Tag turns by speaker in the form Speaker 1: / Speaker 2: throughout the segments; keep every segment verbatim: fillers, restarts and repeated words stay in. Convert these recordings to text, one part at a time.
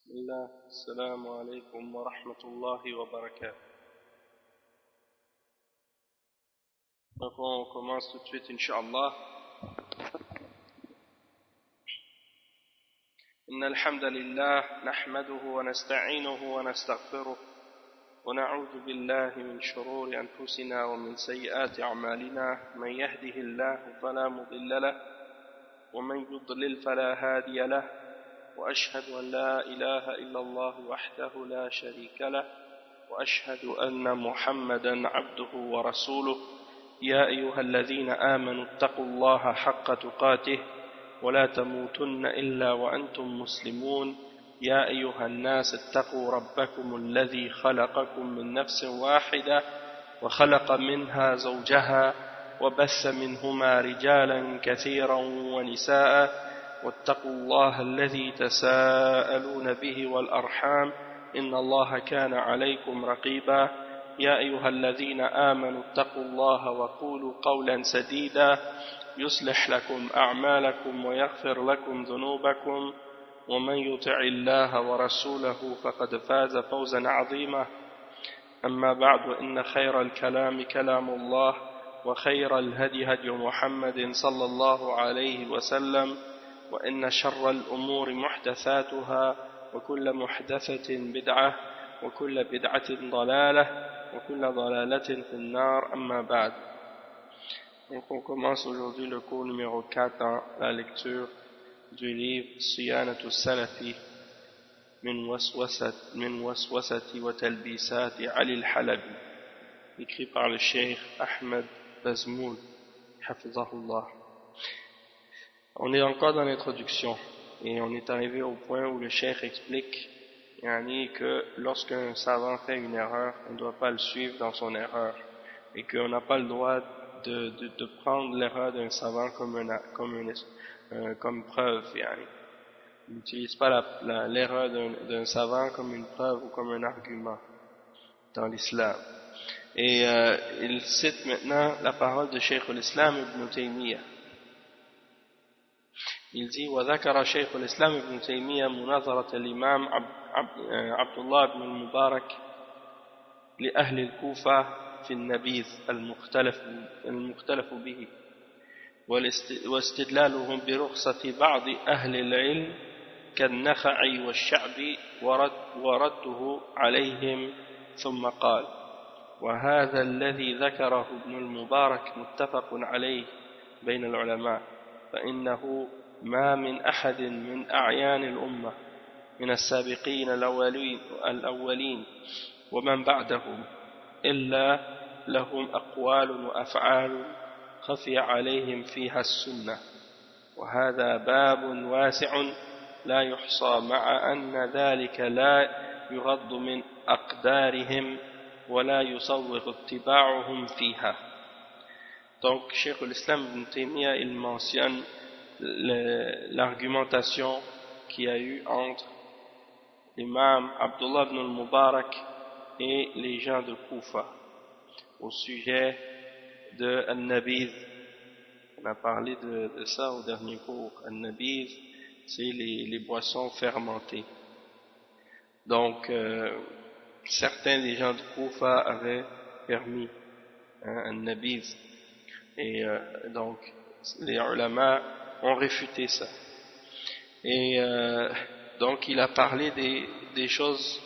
Speaker 1: Bismillah, assalamu alaikum wa rahmatullahi wa barakatuh. Donc on commence tout de suite, Inch'Allah. إن الحمد لله نحمده ونستعينه ونستغفره ونعوذ بالله من شرور أنفسنا ومن سيئات أعمالنا من يهده الله فلا مضل له ومن يضلل فلا هادي له وأشهد أن لا إله إلا الله وحده لا شريك له وأشهد أن محمدا عبده ورسوله يا أيها الذين آمنوا اتقوا الله حق تقاته ولا تموتن إلا وأنتم مسلمون يا أيها الناس اتقوا ربكم الذي خلقكم من نفس واحدة وخلق منها زوجها وبث منهما رجالا كثيرا ونساء واتقوا الله الذي تساءلون به والأرحام إن الله كان عليكم رقيبا يا أيها الذين آمنوا اتقوا الله وقولوا قولا سديدا يصلح لكم أعمالكم ويغفر لكم ذنوبكم ومن يطع الله ورسوله فقد فاز فوزا عظيما أما بعد إن خير الكلام كلام الله وخير الهدي هدي محمد صلى الله عليه وسلم وإن شر الأمور محدثاتها وكل محدثة بدعة وكل بدعة ضلالة وكل ضلالة في النار أما بعد. Donc on commence aujourd'hui le cours numéro quatre dans la lecture du livre Siyanatu Salafi min waswasati wa talbisati Ali al-Halabi, écrit par le Cheikh Ahmed Bazmoul hafizahullah. On est encore dans l'introduction et on est arrivé au point où le Cheikh explique yani, que lorsqu'un savant fait une erreur, on ne doit pas le suivre dans son erreur et qu'on n'a pas le droit de, de, de prendre l'erreur d'un savant comme, une, comme, une, euh, comme preuve. Yani. On n'utilise pas l'erreur d'un savant comme une preuve ou comme un argument dans l'islam. Et euh, il cite maintenant la parole de Cheikh al-Islam ibn Taymiyyah. Il dit وذكر شيخ الإسلام ابن تيمية مناظرة الإمام عبد الله بن المبارك لأهل الكوفة في النبيذ المختلف المختلف به واستدلالهم برخصة بعض أهل العلم كالنخعي والشعبي ورد ورده عليهم ثم قال وهذا الذي ذكره ابن المبارك متفق عليه بين العلماء فإنه ما من أحد من أعيان الأمة من السابقين الأولين, الأولين ومن بعدهم إلا لهم أقوال وأفعال خفي عليهم فيها السنة وهذا باب واسع لا يحصى مع أن ذلك لا يغض من أقدارهم ولا يصوغ اتباعهم فيها. Donc, Cheikh al-Islam ibn Taymiyyah, il mentionne l'argumentation qu'il y a eu entre l'imam Abdullah ibn al-Mubarak et les gens de Koufa au sujet de Al-Nabiz. On a parlé de, de ça au dernier cours. Al-Nabiz, c'est les, les boissons fermentées. Donc, euh, certains des gens de Koufa avaient permis hein, Al-Nabiz. Et euh, donc, les ulama ont réfuté ça. Et euh, donc, il a parlé des, des choses.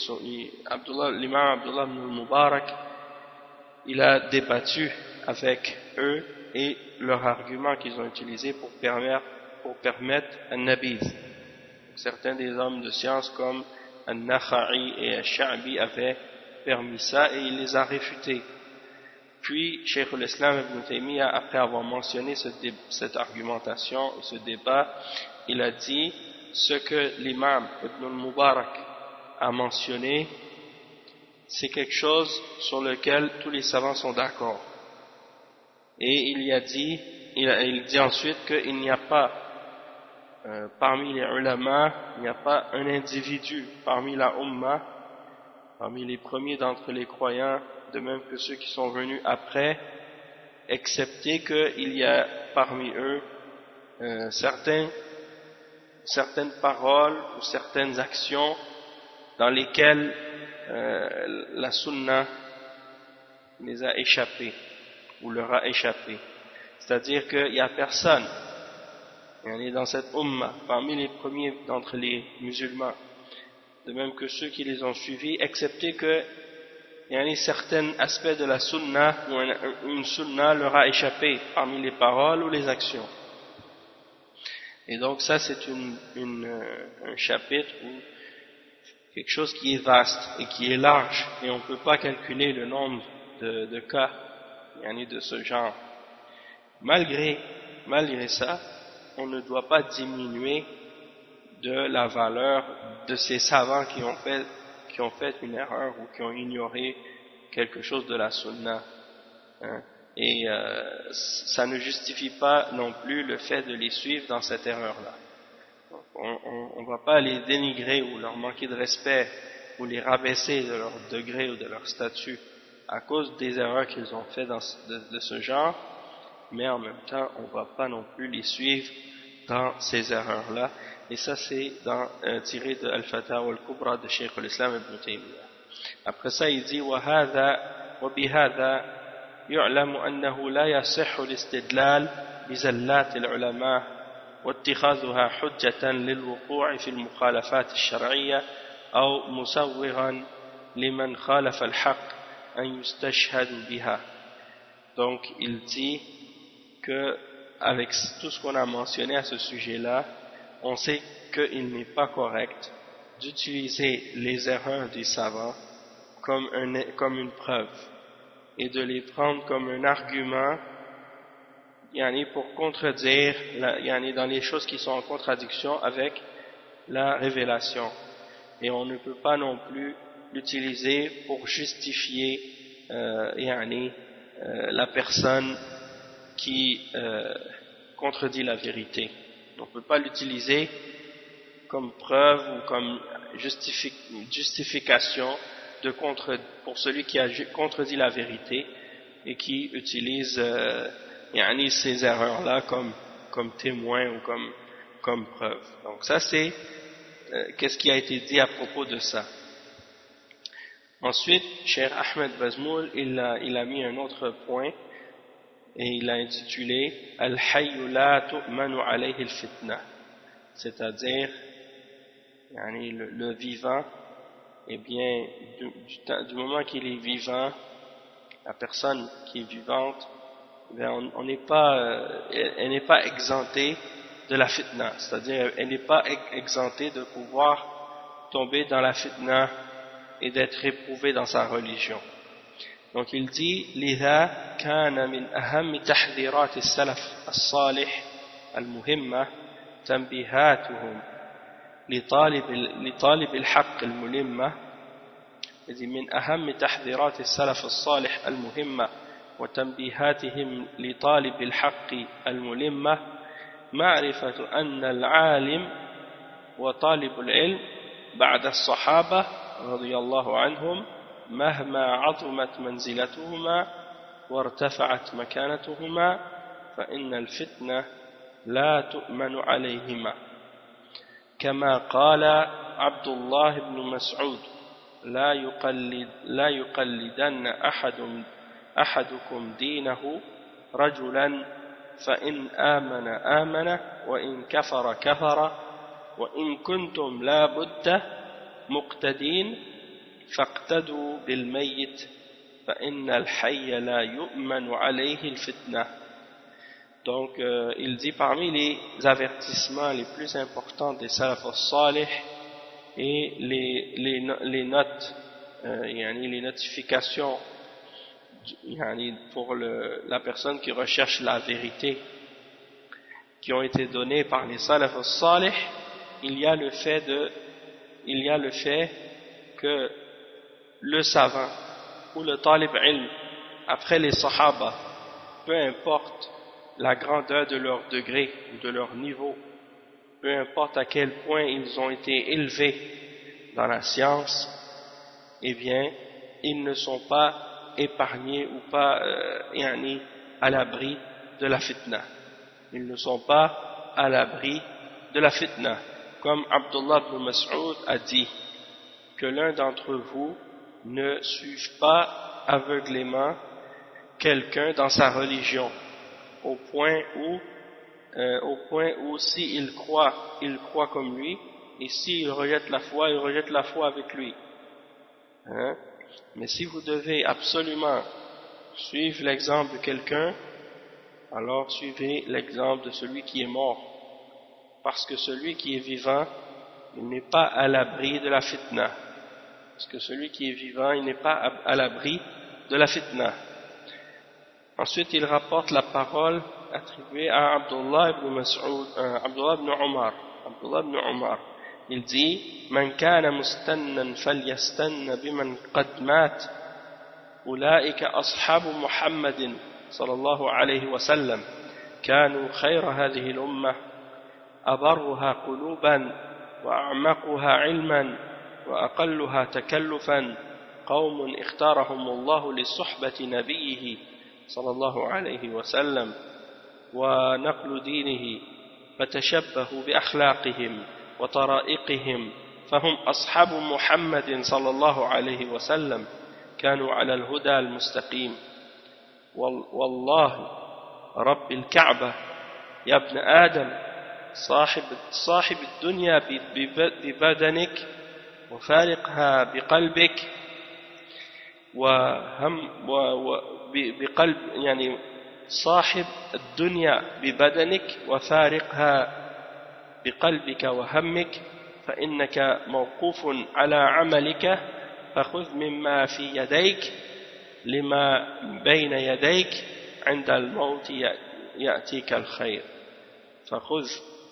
Speaker 1: L'imam Abdullah ibn al-Mubarak, il a débattu avec eux et leurs arguments qu'ils ont utilisés pour permettre, pour permettre un-nabiz. Certains des hommes de science comme Al-Nakha'i et Al-Sha'bi avaient permis ça et il les a réfutés. Puis, Cheikh al-Islam ibn Taymiyyah, après avoir mentionné ce cette argumentation et ce débat, il a dit ce que l'imam Ibn al-Mubarak a mentionné, c'est quelque chose sur lequel tous les savants sont d'accord. Et il y a dit, il, a, il dit ensuite qu'il n'y a pas, euh, parmi les ulama, il n'y a pas un individu parmi la Ummah, parmi les premiers d'entre les croyants, de même que ceux qui sont venus après, excepté qu'il y a parmi eux euh, certains certaines paroles ou certaines actions dans lesquelles euh, la sunna les a échappées ou leur a échappé. C'est-à-dire qu'il n'y a personne, on est dans cette umma, parmi les premiers d'entre les musulmans, de même que ceux qui les ont suivis, excepté que il y a certains aspects de la sunna où une sunna leur a échappé parmi les paroles ou les actions. Et donc ça c'est une, une, un chapitre ou quelque chose qui est vaste et qui est large et on ne peut pas calculer le nombre de, de cas de ce genre. Malgré, malgré ça, on ne doit pas diminuer de la valeur de ces savants qui ont fait qui ont fait une erreur ou qui ont ignoré quelque chose de la sunna, hein. Et euh, ça ne justifie pas non plus le fait de les suivre dans cette erreur-là. On ne va pas les dénigrer ou leur manquer de respect ou les rabaisser de leur degré ou de leur statut à cause des erreurs qu'ils ont fait dans, de, de ce genre, mais en même temps on ne va pas non plus les suivre dans ces erreurs-là. Et ça c'est dans, euh, tiré de Al-Fatawa al-Kubra de Cheikh al-Islam Ibn Taymiyyah. Après ça il dit وهذا وبهذا يعلم أنه لا يصح الاستدلال بزلات العلماء واتخاذها حجة للوقوع في المخالفات الشرعية أو مسوغا لمن خالف الحق أن يستشهد بها. Donc il dit que avec tout ce qu'on a mentionné à ce sujet-là, on sait qu'il n'est pas correct d'utiliser les erreurs des savants comme, un, comme une preuve et de les prendre comme un argument yani, pour contredire la, yani, dans les choses qui sont en contradiction avec la révélation. Et on ne peut pas non plus l'utiliser pour justifier euh, yani, euh, la personne qui euh, contredit la vérité. On ne peut pas l'utiliser comme preuve ou comme justifi justification de contre, pour celui qui a contredit la vérité et qui utilise euh, yani, ces erreurs-là comme, comme témoin ou comme, comme preuve. Donc ça c'est euh, qu'est-ce qui a été dit à propos de ça. Ensuite, Cheikh Ahmed Bazmoul il a, il a mis un autre point et il a intitulé Al-Hayyu la tu'manu alayhi al-fitna, c'est-à-dire yani, le, le vivant, eh bien du, du, du moment qu'il est vivant, la personne qui est vivante, eh on n'est pas euh, elle n'est pas exemptée de la fitna, c'est-à-dire elle n'est pas exemptée de pouvoir tomber dans la fitna et d'être éprouvée dans sa religion. Donc il dit لذا كان من أهم تحذيرات السلف الصالح المهمة تنبيهاتهم لطالب لطالب الحق الملمة. من أهم تحذيرات السلف الصالح المهمة وتنبيهاتهم لطالب الحق الملمة معرفة أن العالم وطالب العلم بعد الصحابة رضي الله عنهم مهما عظمت منزلتهما وارتفعت مكانتهما فإن الفتنة لا تؤمن عليهما، كما قال عبد الله بن مسعود لا يقلد لا يقلدن أحد أحدكم دينه رجلا فإن آمن آمن وإن كفر كفر وإن كنتم لا بد مقتدين فاقتدوا بالميت فإن الحي لا يؤمن عليه الفتنة. Donc euh, il dit parmi les avertissements les plus importants des salaf as-salih et les, les, les notes, euh, yani les notifications yani pour le, la personne qui recherche la vérité qui ont été données par les salaf as-salih, il y a le fait de il y a le fait que le savant ou le talib ilm après les sahaba, peu importe la grandeur de leur degré ou de leur niveau, peu importe à quel point ils ont été élevés dans la science, eh bien ils ne sont pas épargnés ou pas euh, yani, à l'abri de la fitna. Ils ne sont pas à l'abri de la fitna. comme Abdullah ibn Mas'ud a dit, que l'un d'entre vous ne suive pas aveuglément quelqu'un dans sa religion, au point où, euh, au point où s'il croit, il croit comme lui, et s'il rejette la foi, il rejette la foi avec lui. Hein? Mais si vous devez absolument suivre l'exemple de quelqu'un, alors suivez l'exemple de celui qui est mort, parce que celui qui est vivant, il n'est pas à l'abri de la fitna. Parce que celui qui est vivant, il n'est pas à l'abri de la fitna. Ensuite, il rapporte la parole attribuée à Abdullah ibn Mas'ud, euh, Abdullah ibn Omar. Abdullah ibn Omar. Il dit: Man kana mustannan falyastanna biman qad mat. Ulaika ashabu Muhammadin sallallahu alayhi wa sallam. Kanu khayra hadhihi al-ummah. Abarruha quluban wa a'maquha ilman wa aqalluha takallufan. قوم اختارهم الله لصحبة نبيه صلى الله عليه وسلم ونقل دينه فتشبهوا بأخلاقهم وطرائقهم فهم أصحاب محمد صلى الله عليه وسلم كانوا على الهدى المستقيم والله رب الكعبة يا ابن آدم صاحب, صاحب الدنيا ببدنك وفارقها بقلبك وهم بقلب يعني صاحب الدنيا ببدنك وفارقها بقلبك وهمك فإنك موقوف على عملك فخذ مما في يديك لما بين يديك عند الموت يأتيك الخير فخذ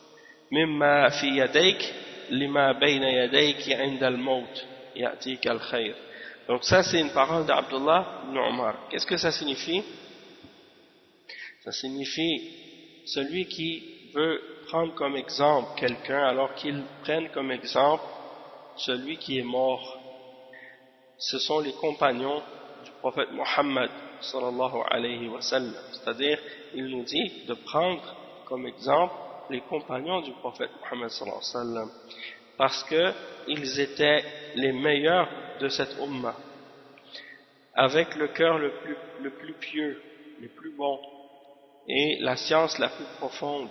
Speaker 1: مما في يديك لما بين يديك عند الموت يأتيك الخير. Donc ça c'est une parole d'Abdullah ibn Omar. Qu'est-ce que ça signifie? Ça signifie celui qui veut prendre comme exemple quelqu'un alors qu'il prenne comme exemple celui qui est mort. Ce sont les compagnons du prophète Mohammed sallallahu alayhi wa sallam. C'est-à-dire, il nous dit de prendre comme exemple les compagnons du prophète Mohammed sallallahu alayhi wa sallam. Parce qu'ils étaient les meilleurs de cette umma, avec le cœur le plus, le plus pieux, le plus bon, et la science la plus profonde,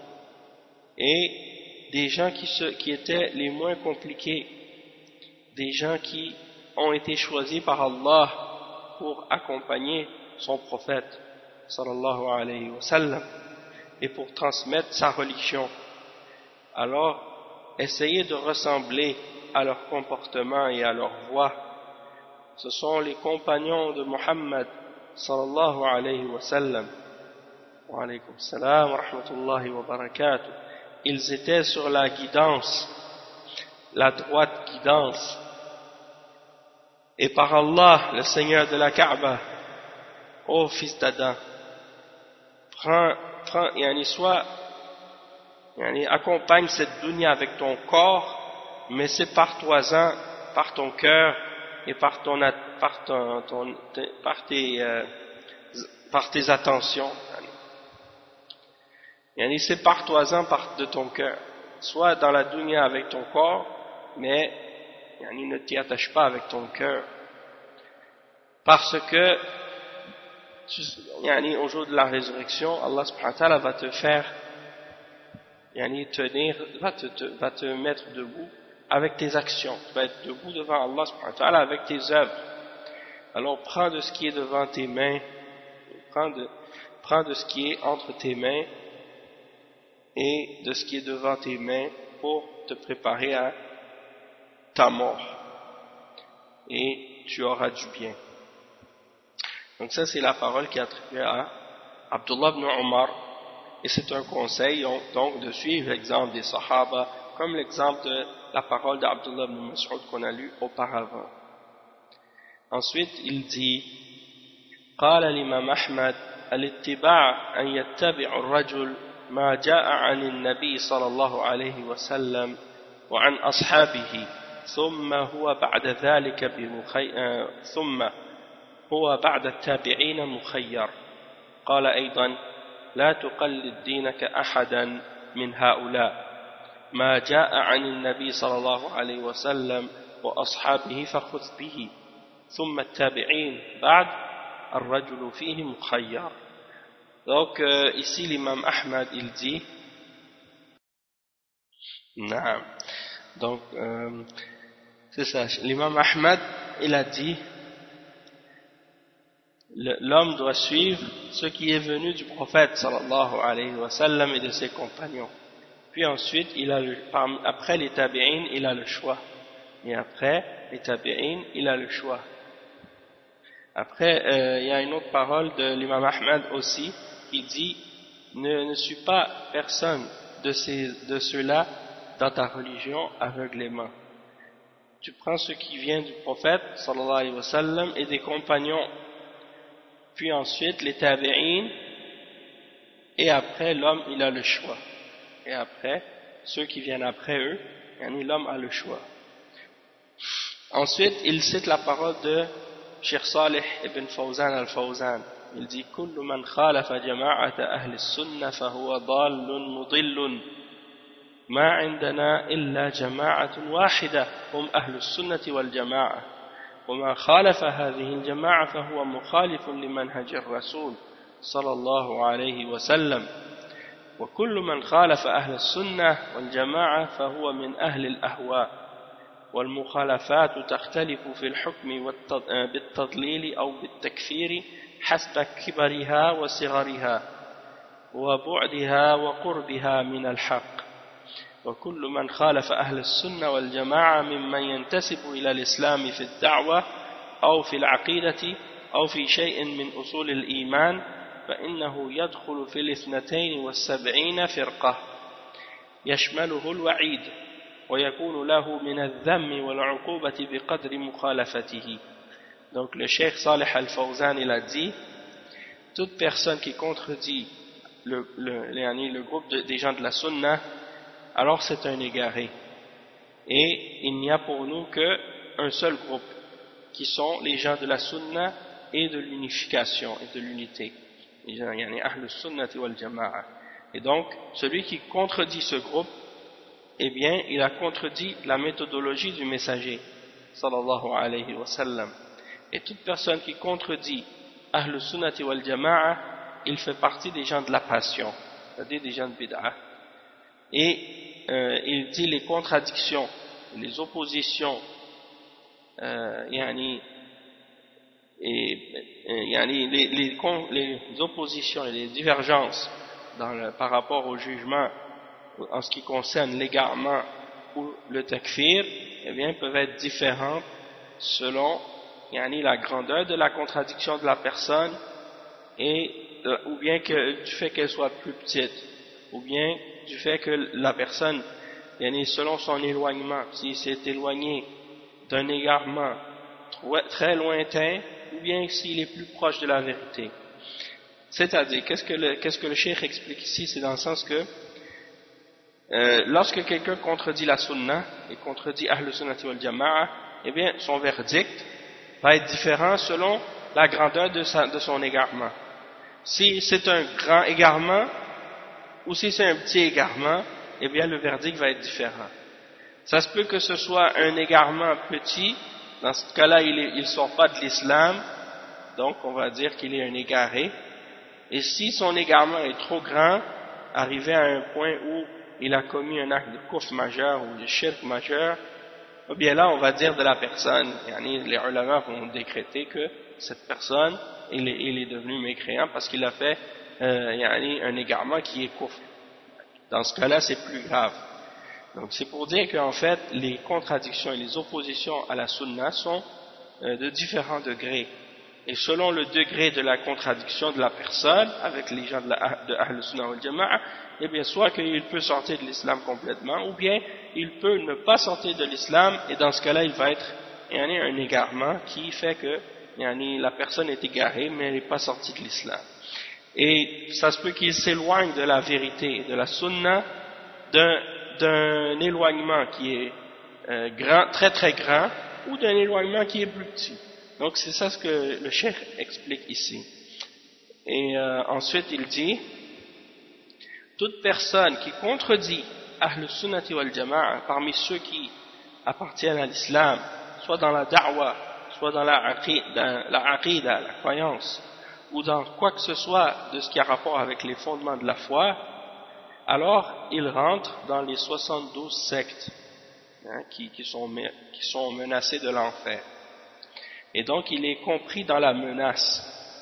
Speaker 1: et des gens qui, se, qui étaient les moins compliqués, des gens qui ont été choisis par Allah pour accompagner son prophète, sallallahu alayhi wa sallam, et pour transmettre sa religion. Alors, essayez de ressembler à leur comportement et à leur voix. Ce sont les compagnons de Muhammad sallallahu alayhi wa sallam. Wa alaykum salam wa rahmatullahi wa barakatuh. Ils étaient sur la guidance, la droite guidance. Et par Allah, le Seigneur de la Kaaba, ô fils d'Adam, prends, prends, yani soit, yani accompagne cette dunya avec ton corps, mais sépare-toi-en par ton cœur et par, ton, par, ton, ton, par, tes, euh, par tes attentions. Yani sépare-toi-en de ton cœur, soit dans la dunya avec ton corps, mais yani ne t'y attache pas avec ton cœur. Parce que yani, au jour de la résurrection, Allah subhanahu wa ta'ala va te faire yani, tenir, va te, te, va te mettre debout avec tes actions. Tu vas être debout devant Allah subhanahu wa ta'ala avec tes œuvres. Alors prends de ce qui est devant tes mains, prends de, prends de ce qui est entre tes mains et de ce qui est devant tes mains pour te préparer à ta mort. Et tu auras du bien. Donc ça c'est la parole qui est attribuée à Abdullah ibn Omar. Et c'est un conseil donc de suivre l'exemple des Sahaba comme l'exemple de la parole d'Abdullah ibn Mas'ud qu'on a lu auparavant. Ensuite il dit قال الإمام أحمد الاتباع أن يتبع الرجل ما جاء عن النبي صلى الله عليه وسلم وعن أصحابه ثم هو بعد ذلك بمخي... ثم هو بعد التابعين مخير. قال أيضا لا تقلد دينك أحدا من هؤلاء ما جاء عن النبي صلى الله عليه وسلم وأصحابه فخذ به ثم التابعين بعد الرجل فيه مخير. Donc euh, ici l'imam Ahmad il dit non. Donc euh, c'est ça, l'imam Ahmad il a dit l'homme doit suivre ce qui est venu du prophète sallallahu alayhi wa sallam et de ses compagnons. Puis ensuite il a le, après les tabi'in il a le choix. Et après les tabi'in il a le choix. Après euh, il y a une autre parole de l'imam Ahmad aussi qui dit ne, ne suis pas personne de, ces, de ceux-là dans ta religion aveuglément. Tu prends ce qui vient du prophète sallallahu alayhi wa sallam et des compagnons, puis ensuite les tabi'in, et après l'homme il a le choix. Et après ceux qui viennent après eux, l'homme a le choix. Ensuite il cite la parole de Cheikh Salih ibn Fawzan al-Fawzan. Il dit كل من خالف جماعة أهل السنة فهو ضال مضل ما عندنا إلا جماعة واحدة هم أهل السنة والجماعة وما خالف هذه الجماعة فهو مخالف لمنهج الرسول صلى الله عليه وسلم وكل من خالف أهل السنة والجماعة فهو من أهل الأهواء والمخالفات تختلف في الحكم بالتضليل أو بالتكفير حسب كبرها وصغرها وبعدها وقربها من الحق وكل من خالف أهل السنة والجماعة ممن ينتسب إلى الإسلام في الدعوة أو في العقيدة أو في شيء من أصول الإيمان فإنه يدخل في الاثنتين والسبعين فرقة يشمله الوعيد ويكون له من الذم والعقوبة بقدر مخالفته. Donc le Cheikh Salih al-Fawzan il a dit toute personne qui contredit le, le, le, le groupe de, des gens de la Sunna, alors c'est un égaré. Et il n'y a pour nous qu'un seul groupe, qui sont les gens de la Sunna et de l'unification et de l'unité. Yani Ahlus Sunnati wal Jama'a. Et donc, celui qui contredit ce groupe, eh bien, il a contredit la méthodologie du messager, sallallahu alayhi wa sallam. Et toute personne qui contredit Ahlus Sunnati wal Jama'a, il fait partie des gens de la passion, c'est-à-dire des gens de bid'ah. Et euh, il dit les contradictions, les oppositions, euh, yani, et, euh, yani, les, les, les oppositions et les divergences dans le, par rapport au jugement en ce qui concerne l'égarement ou le takfir, eh bien, peuvent être différentes selon yani, la grandeur de la contradiction de la personne et de, ou bien que, du fait qu'elle soit plus petite, ou bien du fait que la personne, yani, selon son éloignement, s'il s'est éloigné d'un égarement très lointain, ou bien s'il est plus proche de la vérité. C'est-à-dire, qu'est-ce que le, qu'est-ce que le cheikh explique ici? C'est dans le sens que euh, lorsque quelqu'un contredit la sunna et contredit Ahlus Sunnati wal Jama'a, eh bien son verdict va être différent selon la grandeur de, sa, de son égarement. Si c'est un grand égarement ou si c'est un petit égarement, eh bien le verdict va être différent. Ça se peut que ce soit un égarement petit, dans ce cas-là il ne sort pas de l'islam, donc on va dire qu'il est un égaré. Et si son égarement est trop grand, arrivé à un point où il a commis un acte de kufr majeur ou de shirk majeur, eh bien là on va dire de la personne, yani les ulama vont décréter que cette personne il est, il est devenu mécréant parce qu'il a fait euh, yani un égarement qui est kufr. Dans ce cas-là c'est plus grave. Donc c'est pour dire qu'en fait les contradictions et les oppositions à la sunna sont euh, de différents degrés. Et selon le degré de la contradiction de la personne avec les gens de, la, de Ahl Sunnah wal Jama'a, eh bien soit qu'il peut sortir de l'islam complètement, ou bien il peut ne pas sortir de l'islam, et dans ce cas-là il va être il y en a un égarement qui fait que il y en a, la personne est égarée mais elle n'est pas sortie de l'islam. Et ça se peut qu'il s'éloigne de la vérité, de la sunna, d'un, d'un éloignement qui est euh, grand, très très grand, ou d'un éloignement qui est plus petit. Donc c'est ça ce que le cheikh explique ici. Et euh, ensuite il dit toute personne qui contredit Ahl Sunnati wal Jama'a, parmi ceux qui appartiennent à l'islam, soit dans la da'wa, soit dans la aqida, la, aqida, la croyance, ou dans quoi que ce soit de ce qui a rapport avec les fondements de la foi, alors ils rentrent dans les soixante-douze sectes hein, qui, qui, sont, qui sont menacées de l'enfer. Et donc il est compris dans la menace.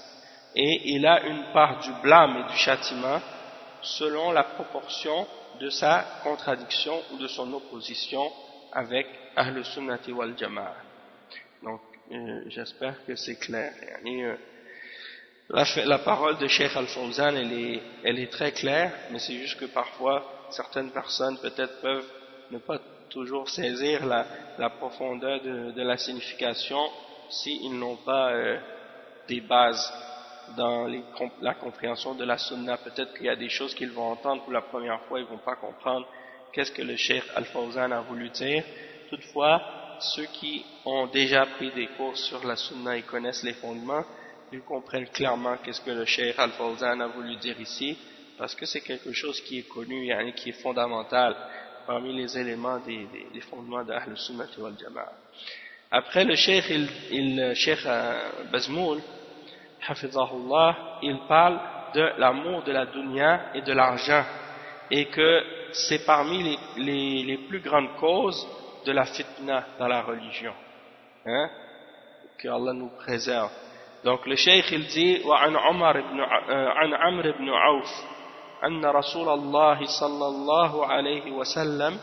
Speaker 1: Et il a une part du blâme et du châtiment selon la proportion de sa contradiction ou de son opposition avec Ahl Sunnati wal Jama'a. Donc euh, j'espère que c'est clair. Et, euh, la, la parole de Cheikh Al-Fawzan elle est, elle est très claire, mais c'est juste que parfois certaines personnes peut-être peuvent ne pas toujours saisir la, la profondeur de, de la signification s'ils n'ont pas euh, des bases dans les, la compréhension de la sunna. Peut-être qu'il y a des choses qu'ils vont entendre pour la première fois, ils ne vont pas comprendre qu'est-ce que le Cheikh Al-Fawzan a voulu dire. Toutefois, ceux qui ont déjà pris des cours sur la sunna et connaissent les fondements, ils comprennent clairement qu'est-ce que le Cheikh Al-Fawzan a voulu dire ici, parce que c'est quelque chose qui est connu et qui est fondamental parmi les éléments des, des, des fondements d'Ahl Sunnah wal Jama'a. Après le Cheikh, il, il, Cheikh Bazmoul, Hafizahullah, il parle de l'amour de la dunya et de l'argent, et que c'est parmi les, les, les plus grandes causes de la fitna dans la religion. Hein? Que Allah nous préserve. Donc le Cheikh il dit وعن عمر بن عن عمرو بن عوف أن رسول الله صلى الله عليه وسلم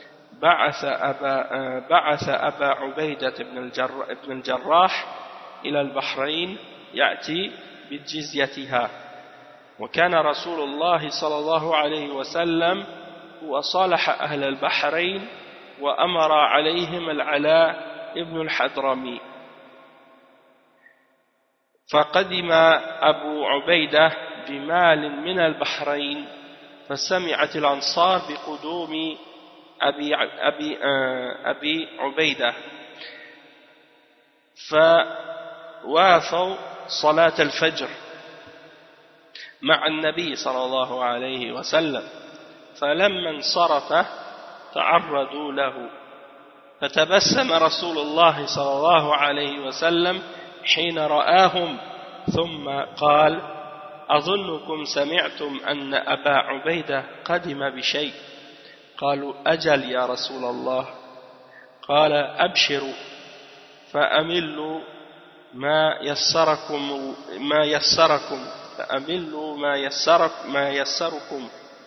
Speaker 1: بعث أبا بعث أبا عبيدة بن الجراح إلى البحرين يأتي بجزيتها وكان رسول الله صلى الله عليه وسلم وصالح أهل البحرين وأمر عليهم العلاء ابن الحضرمي فقدم أبو عبيدة بمال من البحرين فسمعت الأنصار بقدوم أبي, أبي, أبي عبيدة فوافوا صلاة الفجر مع النبي صلى الله عليه وسلم فلما انصرف تعرضوا له فتبسم رسول الله صلى الله عليه وسلم حين رآهم ثم قال أظنكم سمعتم أن أبا عبيدة قدم بشيء قالوا أجل يا رسول الله قال أبشروا فأملوا ما يسركم ما يسركم فأملوا ما يسرك ما يسركم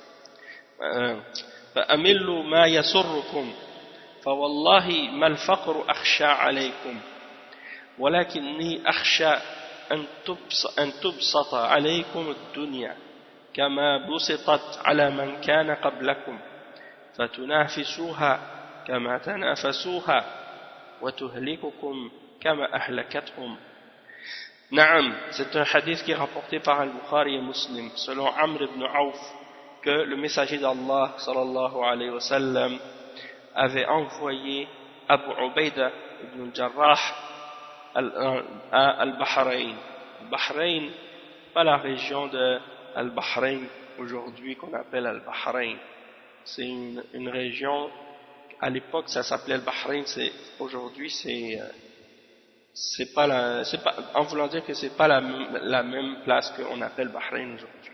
Speaker 1: فأملوا ما يسركم فوالله ما الفقر أخشى عليكم ولكني أخشى أن تبسط عليكم الدنيا كما بسطت على من كان قبلكم فتنافسوها كما تنافسوها وتهلككم كما أهلكتهم. Naam, c'est un hadith qui est rapporté par Al-Bukhari et Muslim selon Amr ibn Auf que le messager d'Allah sallallahu alayhi wa sallam avait envoyé Abu Ubaida ibn al-Jarrah à Al-Bahrain. Al-Bahrain, pas la région de Al-Bahrain aujourd'hui qu'on appelle Al-Bahrain. C'est une, une région, à l'époque ça s'appelait Al-Bahrain, aujourd'hui c'est c'est pas la, c'est pas, en voulant dire que c'est pas la, la même place qu'on appelle Bahreïn aujourd'hui.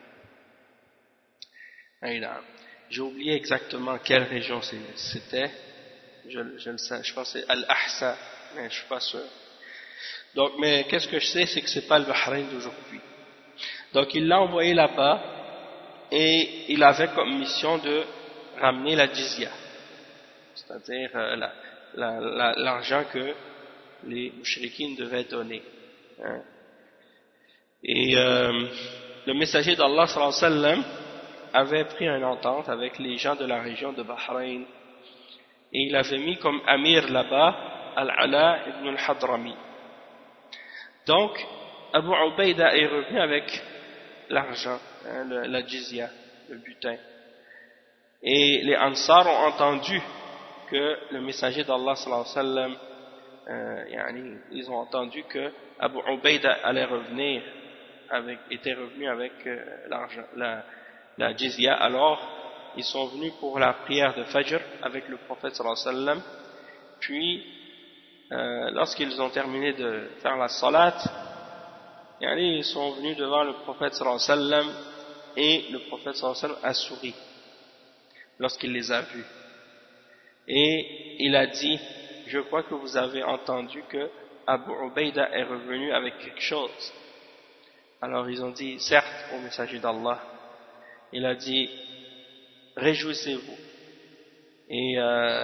Speaker 1: J'ai oublié exactement quelle région c'était, je, je le sais, je pense que c'est Al-Ahsa, mais je suis pas sûr. Donc, mais qu'est-ce que je sais, c'est que c'est pas le Bahreïn d'aujourd'hui. Donc il l'a envoyé là-bas et il avait comme mission de ramener la jizya, c'est-à-dire euh, la, la, la, l'argent que les mouchriquines devaient donner. Hein. Et euh, le messager d'Allah sallallahu alayhi wa sallam avait pris une entente avec les gens de la région de Bahreïn et il avait mis comme amir là-bas Al-Ala ibn al-Hadrami. Donc Abu Ubaida est revenu avec l'argent, hein, le, la jizya, le butin. Et les Ansar ont entendu que le messager d'Allah sallallahu alayhi wa sallam Euh, yani, ils ont entendu que Abu Ubaida allait revenir avec, était revenu avec euh, l'argent, la, la jizya. Alors ils sont venus pour la prière de Fajr avec le prophète sallallahu alayhi wa sallam, puis euh, lorsqu'ils ont terminé de faire la salat, ils sont venus devant le prophète sallallahu alayhi wa sallam et le prophète sallallahu alayhi wa sallam a souri lorsqu'il les a vus. Et il a dit, je crois que vous avez entendu que Abu Ubaïda est revenu avec quelque chose. Alors ils ont dit, certes, au messager d'Allah. Il a dit, réjouissez-vous. Et euh,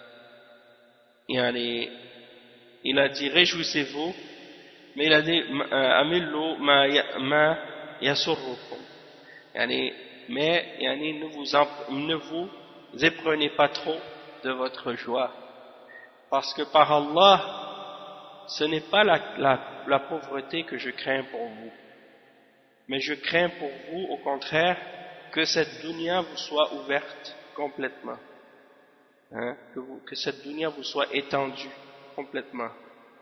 Speaker 1: il a dit, réjouissez-vous, mais il a dit, amillu ma yasurrukum. Mais ne vous, ne vous éprenez pas trop de votre joie, parce que par Allah, ce n'est pas la, la, la pauvreté que je crains pour vous, mais je crains pour vous, au contraire, que cette dunya vous soit ouverte complètement, hein, que, vous, que cette dunya vous soit étendue complètement,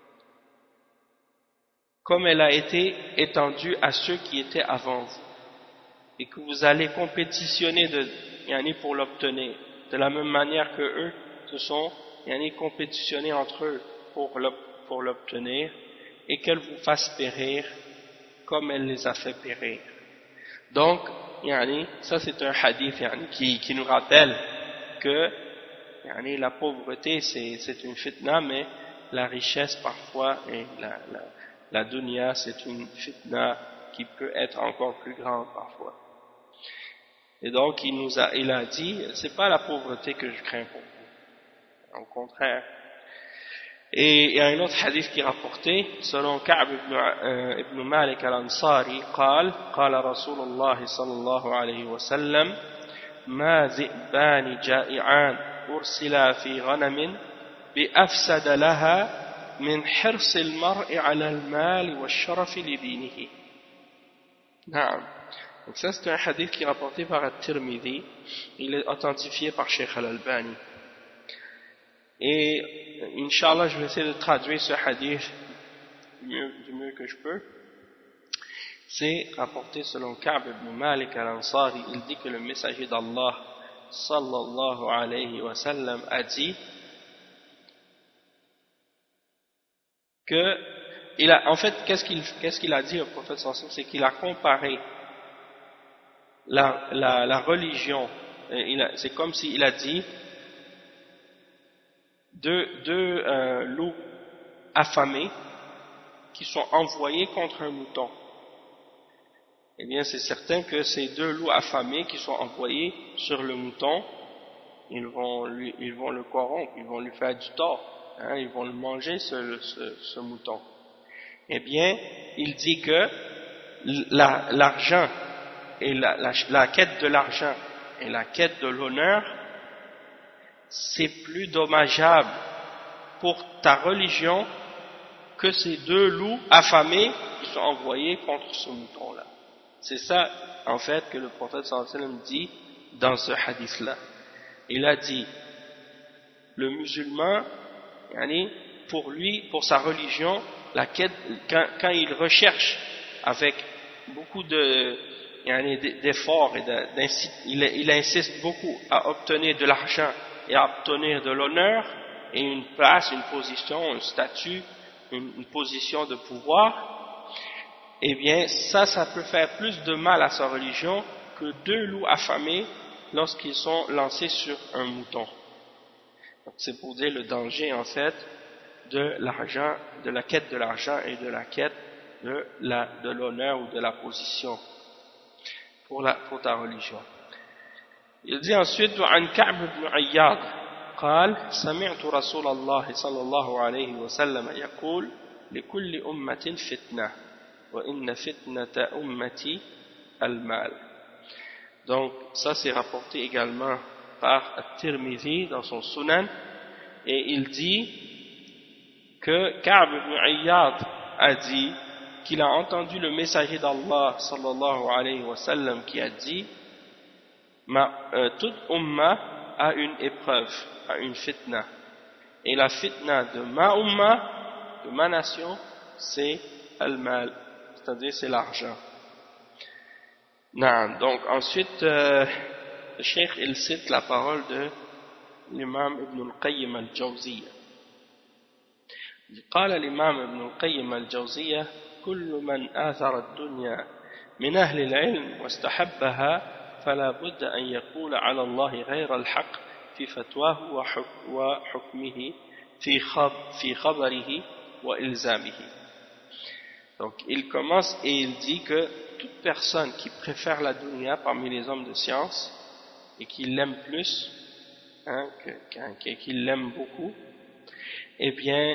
Speaker 1: comme elle a été étendue à ceux qui étaient avant vous, et que vous allez compétitionner de, yani pour l'obtenir, de la même manière que eux se sont yani, compétitionnés entre eux pour l'obtenir, et qu'elle vous fasse périr comme elle les a fait périr. Donc, yani, ça c'est un hadith yani, qui, qui nous rappelle que yani, la pauvreté c'est une fitna, mais la richesse parfois et la, la, la dunya c'est une fitna qui peut être encore plus grande parfois. Et donc il nous a, il a dit, c'est pas la pauvreté que je crains pour vous, au contraire. Et il y a un autre hadith qui est rapporté, selon Ka'b ibn, euh, ibn Malik al-Ansari, قال قال رسول الله صلى الله عليه وسلم ما ذئبان جائعان أرسلا في غنم بأفسد لها من حرص المرء على المال والشرف لدينه. نعم. Donc ça c'est un hadith qui est rapporté par At-Tirmidhi, il est authentifié par Cheikh Al-Albani. Et Inch'Allah je vais essayer de traduire ce hadith du mieux, du mieux que je peux. C'est rapporté selon Ka'b ibn Malik al-Ansari, il dit que le messager d'Allah sallallahu alayhi wa sallam a dit que il a, en fait qu'est-ce qu'il qu'est-ce qu'il a dit au prophète sallallahu alayhi wa sallam, c'est qu'il a comparé La, la, la religion, c'est comme s'il a dit deux, deux euh, loups affamés qui sont envoyés contre un mouton. Eh bien c'est certain que ces deux loups affamés qui sont envoyés sur le mouton, ils vont, lui, ils vont le corrompre, ils vont lui faire du tort, hein, ils vont le manger ce, ce, ce mouton. Eh bien il dit que l'argent la, et la, la, la quête de l'argent et la quête de l'honneur, c'est plus dommageable pour ta religion que ces deux loups affamés qui sont envoyés contre ce mouton-là. C'est ça, en fait, que le prophète sallallahu alayhi wa sallam dit dans ce hadith-là. Il a dit, le musulman, yani, pour lui, pour sa religion, la quête, quand, quand il recherche avec beaucoup de d'efforts et il, il insiste beaucoup à obtenir de l'argent et à obtenir de l'honneur et une place, une position, un statut, une, une position de pouvoir, eh bien ça, ça peut faire plus de mal à sa religion que deux loups affamés lorsqu'ils sont lancés sur un mouton. C'est pour dire le danger en fait de l'argent, de la quête de l'argent et de la quête de la, de l'honneur ou de la position pour, la, pour ta religion. Il dit ensuite عن كعب بن عياض قال سمعت رسول الله صلى الله عليه وسلم يقول لكل أمة فتنة وإن فتنة أمتي المال. Donc ça c'est rapporté également par At-Tirmidhi dans son Sunan, et il dit que Ka'b ibn Ayyad a dit qu'il a entendu le messager d'Allah sallallahu alayhi wa sallam qui a dit ma, euh, toute umma a une épreuve, a une fitna, et la fitna de ma umma, de ma nation, c'est al-mal, c'est-à-dire c'est l'argent. Donc ensuite euh, le cheikh il cite la parole de l'imam Ibn al-Qayyim al-Jawziyya. قال الإمام ابن القيم الجوزية كل من آثر الدنيا من أهل العلم واستحبها فلا بد أن يقول على الله غير الحق في فتواه وحكمه في خبره وإلزامه. Donc il commence et il dit que toute personne qui préfère la dunya parmi les hommes de science et qui l'aime plus, hein, que, qui l'aime beaucoup, eh bien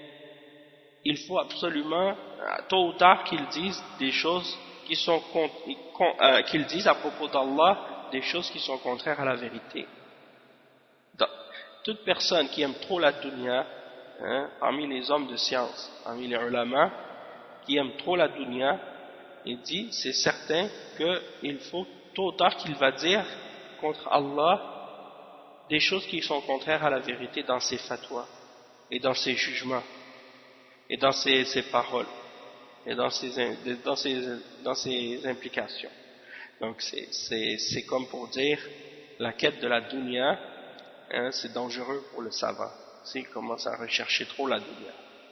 Speaker 1: il faut absolument tôt ou tard qu'ils disent des choses qui sont euh, qu'ils disent à propos d'Allah des choses qui sont contraires à la vérité. Donc, toute personne qui aime trop la dunya, hein, parmi les hommes de science, parmi les ulama, qui aime trop la dunya, il dit, c'est certain qu'il faut tôt ou tard qu'il va dire contre Allah des choses qui sont contraires à la vérité dans ses fatwas et dans ses jugements et dans ses, ses paroles et dans ses, dans ses, dans ses implications. Donc c'est comme pour dire la quête de la dunya, hein, c'est dangereux pour le savant s'il commence à rechercher trop la dunya.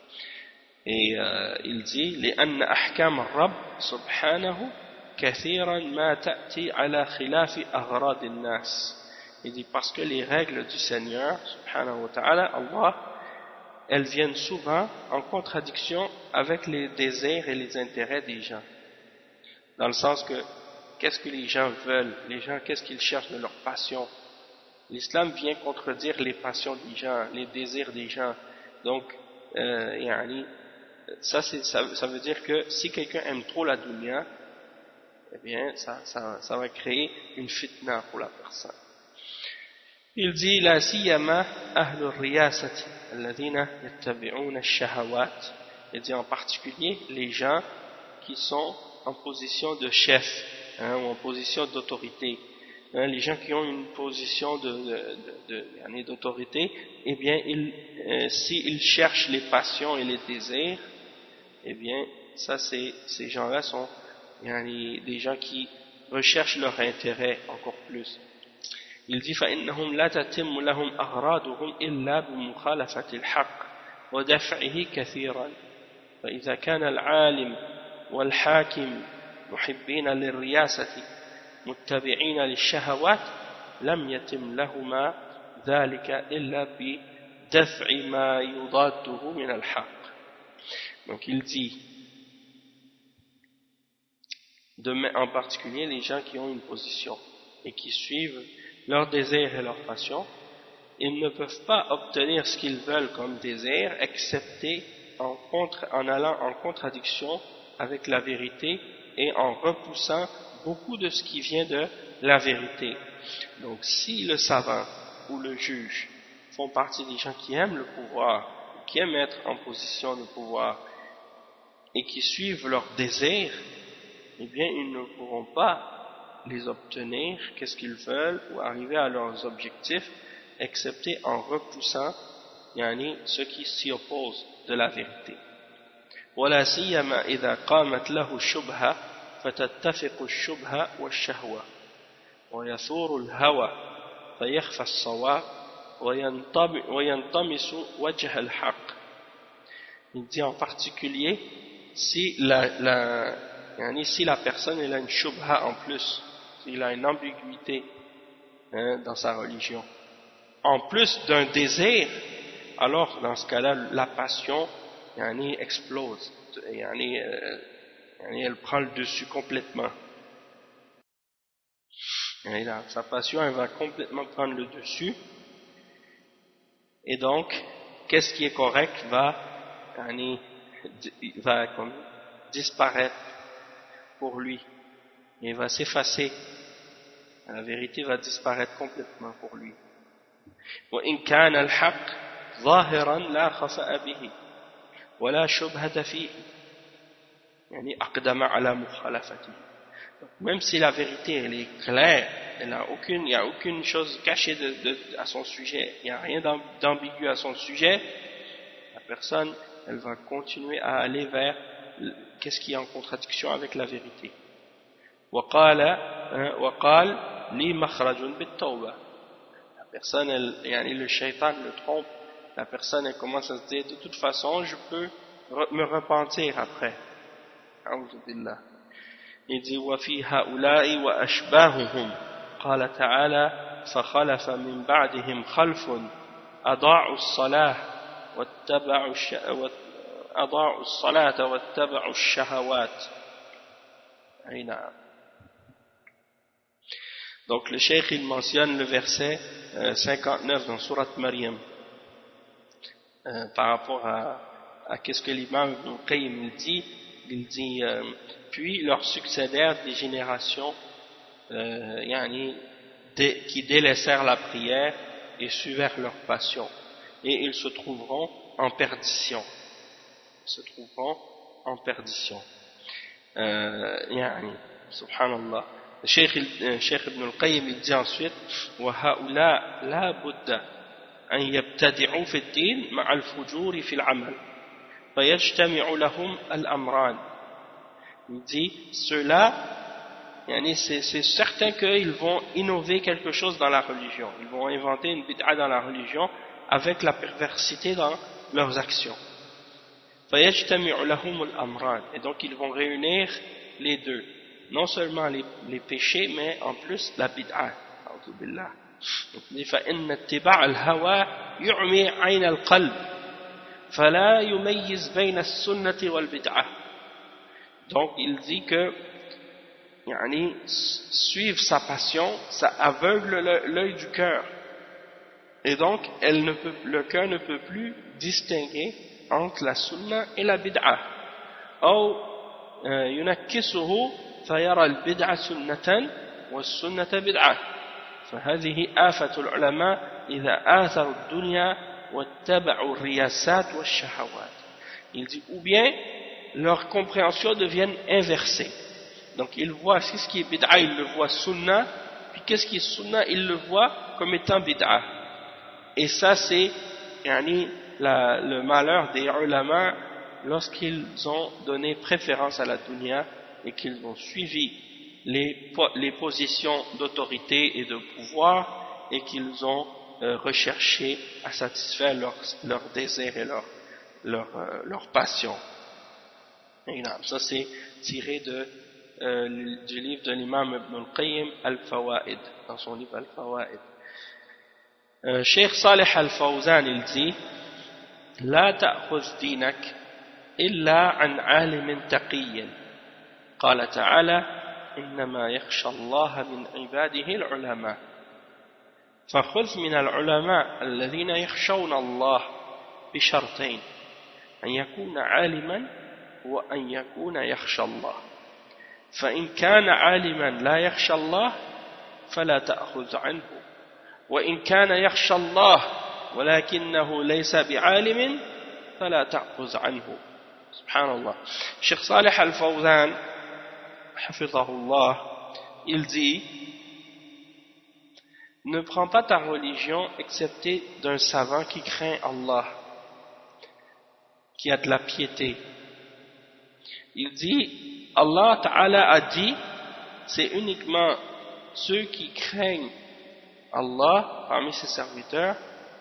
Speaker 1: Et euh, il dit لأن أحكام الرب سبحانه كثيرا ما تأتي على خلاف أغراض الناس. Il dit parce que les règles du Seigneur subhanahu wa ta'ala, Allah, elles viennent souvent en contradiction avec les désirs et les intérêts des gens. Dans le sens que qu'est-ce que les gens veulent, les gens qu'est-ce qu'ils cherchent de leur passion. L'islam vient contredire les passions des gens, les désirs des gens. Donc euh, yani, ça, ça, ça veut dire que si quelqu'un aime trop la dunya, eh bien ça, ça, ça va créer une fitna pour la personne. Il dit la siyama ahlu riyasati alladhina yattabi'una ash-shahawat. Il dit en particulier les gens qui sont en position de chef, hein, ou en position d'autorité, hein, les gens qui ont une position de, de, de, de, d'autorité, eh bien ils, euh, s'ils cherchent les passions et les désirs, eh bien ça c'est, ces gens-là sont yani, des gens qui recherchent leur intérêt encore plus. Il dit فإنهم لا تتم لهم أغراضهم إلا بمخالفة الحق ودفعه كثيرا فإذا كان العالم والحاكم محبين للرياسة متبعين للشهوات لم يتم لهما ذلك إلا بدفع ما يضاده من الحق. Donc il dit de, en particulier les gens qui ont une position et qui suivent leurs désirs et leurs passions, ils ne peuvent pas obtenir ce qu'ils veulent comme désir, excepté en, contre, en allant en contradiction avec la vérité et en repoussant beaucoup de ce qui vient de la vérité. Donc si le savant ou le juge font partie des gens qui aiment le pouvoir, qui aiment être en position de pouvoir et qui suivent leurs désirs, eh bien ils ne pourront pas les obtenir, qu'est-ce qu'ils veulent, ou arriver à leurs objectifs, excepté en repoussant yani, ceux qui s'y opposent de la vérité. ولا سيما إذا قامت له الشبهة فتتفق الشبهة والشهوة ويثور الهوى فيخفى الصواب وينطمس وجه الحق. Il dit en particulier si la, la, yani, si la personne elle a une shubha en plus, s'il a une ambiguïté, hein, dans sa religion, en plus d'un désir, alors dans ce cas-là la passion yani, explose, yani, euh, yani, elle prend le dessus complètement. Yani, là, sa passion elle va complètement prendre le dessus, et donc qu'est-ce qui est correct va, yani, va comme, disparaître pour lui, et il va s'effacer, la vérité va disparaître complètement pour lui. وإن كان الحق ظاهرا لا خفأ به ولا شبهة فيه يعني أقدم على مخالفته. Même si la vérité elle est claire, elle n'a aucune, il n'y a aucune chose cachée de, de, à son sujet, il n'y a rien d'ambigu à son sujet, la personne elle va continuer à aller vers qu'est-ce qui est en contradiction avec la vérité. وقال وقال li makhrajun bit tawbah. La personne, elle, yani le shaitan le trompe, la personne elle commence à se dire de toute façon je peux me repentir après. A'udhu billah. Il dit وفي هؤلاء وأشباههم قال تعالى فخلف من بعدهم خلف أضاعوا الصلاة واتبعوا الش... أضاعوا الصلاة واتبعوا الشهوات. أي نعم. Donc le cheikh il mentionne le verset euh, cinquante-neuf dans sourate Maryam euh, par rapport à, à qu'est-ce que l'imam Ibn Qayyim il dit. Il dit euh, puis leur succédèrent des générations euh, yani, dé, qui délaissèrent la prière et suivirent leur passion, et ils se trouveront en perdition. Ils se trouveront en perdition. Euh, yani, subhanallah. Le Cheikh, le Cheikh Ibn al-Qayyim il dit ensuite وَهَؤُلَاء لَا بُدَّ أَنْ يَبْتَدِعُوا فِي الدِّينِ مَعَ الْفُجُورِ فِي الْعَمَلِ فَيَجْتَمِعُ لَهُمْ الْأَمْرَانِ. Il dit ceux-là, yani c'est, c'est certain qu'ils vont innover quelque chose dans la religion, ils vont inventer une bid'a dans la religion avec la perversité dans leurs actions. فَيَجْتَمِعُ لَهُمُ الْأَمْرَانِ. Et donc ils vont réunir les deux, non seulement les, les péchés, mais en plus la bid'a. A'udhu billah. فَإِنَّ اتِّبَاعَ الْهَوَى يُعْمِي عَيْنَ الْقَلْبِ فَلَا يُمَيِّزْ بَيْنَ السُّنَّةِ وَالْبِدْعَةِ. Donc il dit que yani, suivre sa passion, ça aveugle l'œil du cœur, et donc elle ne peut, le cœur ne peut plus distinguer entre la sunna et la bid'a. Ou ينكسه فيرى البدعة سنة والسنة بدعة. فهذه آفة العلماء إذا آثروا الدنيا واتبعوا الرياسات والشهوات. Il dit ou bien leur compréhension devienne inversée. Donc ils voient si ce qui est bid'a, ils le voient sunna, puis qu'est-ce qui est sunna, ils le voient comme étant bid'a. Et ça c'est yani, la, le malheur des ulama lorsqu'ils ont donné préférence à la dunya et qu'ils ont suivi les, les positions d'autorité et de pouvoir et qu'ils ont euh, recherché à satisfaire leurs leur désirs et leurs leur, euh, leur passion. Et là, ça c'est tiré de, euh, du livre de l'imam Ibn al-Qayyim Al-Fawaid, dans son livre Al-Fawaid. Euh, Cheikh Salih Al-Fawzan il dit لا تأخذ دينك إلا عن عالم تقي. قال تعالى إنما يخشى الله من عباده العلماء. فخذ من العلماء الذين يخشون الله بشرطين: أن يكون عالما وأن يكون يخشى الله. فإن كان عالما لا يخشى الله فلا تأخذ عنه، وإن كان يخشى الله ولكنه ليس بعالم فلا تأخذ عنه. Subhanallah. Cheikh Salih Al-Fawzan hafizahullah, il dit ne prends pas ta religion excepté d'un savant qui craint Allah, qui a de la piété. Il dit Allah Ta'ala a dit c'est uniquement ceux qui craignent Allah parmi ses serviteurs,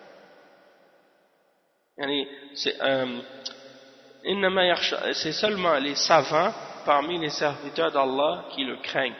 Speaker 1: c'est euh, c'est seulement les savants parmi les serviteurs d'Allah qui le craignent.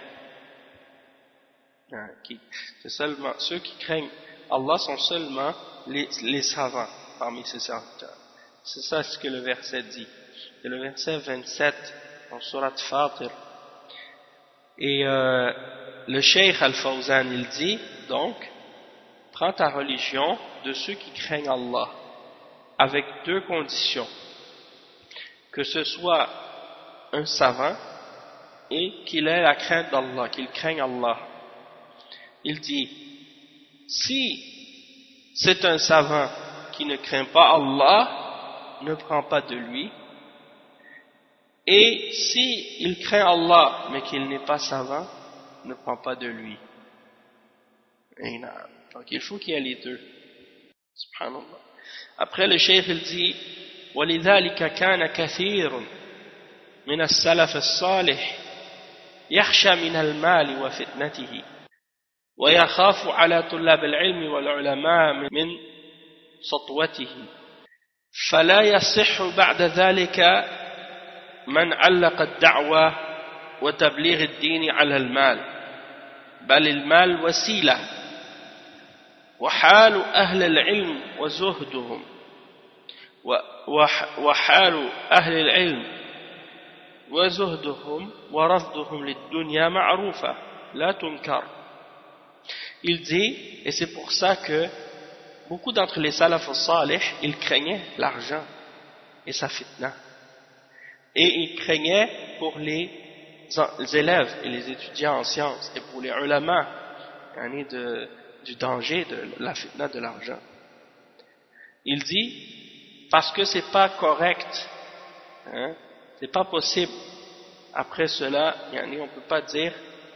Speaker 1: C'est seulement ceux qui craignent Allah sont seulement les, les savants parmi ses serviteurs. C'est ça ce que le verset dit. C'est le verset vingt-sept en sourate Fatir. Et euh, le Cheikh Al-Fawzan il dit donc prends ta religion de ceux qui craignent Allah avec deux conditions: que ce soit un savant et qu'il ait la crainte d'Allah, qu'il craigne Allah. Il dit si c'est un savant qui ne craint pas Allah, ne prends pas de lui, et si il craint Allah mais qu'il n'est pas savant, ne prends pas de lui. Donc il faut qu'il y ait les deux. Subhanallah. Après le cheikh il dit ولذلك كان كثير من السلف الصالح يخشى من المال وفتنته ويخاف على طلاب العلم والعلماء من سطوته فلا يصح بعد ذلك من علق الدعوة وتبليغ الدين على المال بل المال وسيلة وحال أهل العلم وزهدهم وحال أهل العلم وزهدهم ورفضهم للدنيا معروفة لا تنكر. Il dit, et c'est pour ça que beaucoup d'entre les salaf salih, ils craignaient l'argent et sa fitna. Et ils craignaient pour les élèves et les étudiants en sciences et pour les ulama de, du danger de la fitna de l'argent. Il dit, parce que c'est pas correct, hein, c'est pas possible. Après cela, on peut pas dire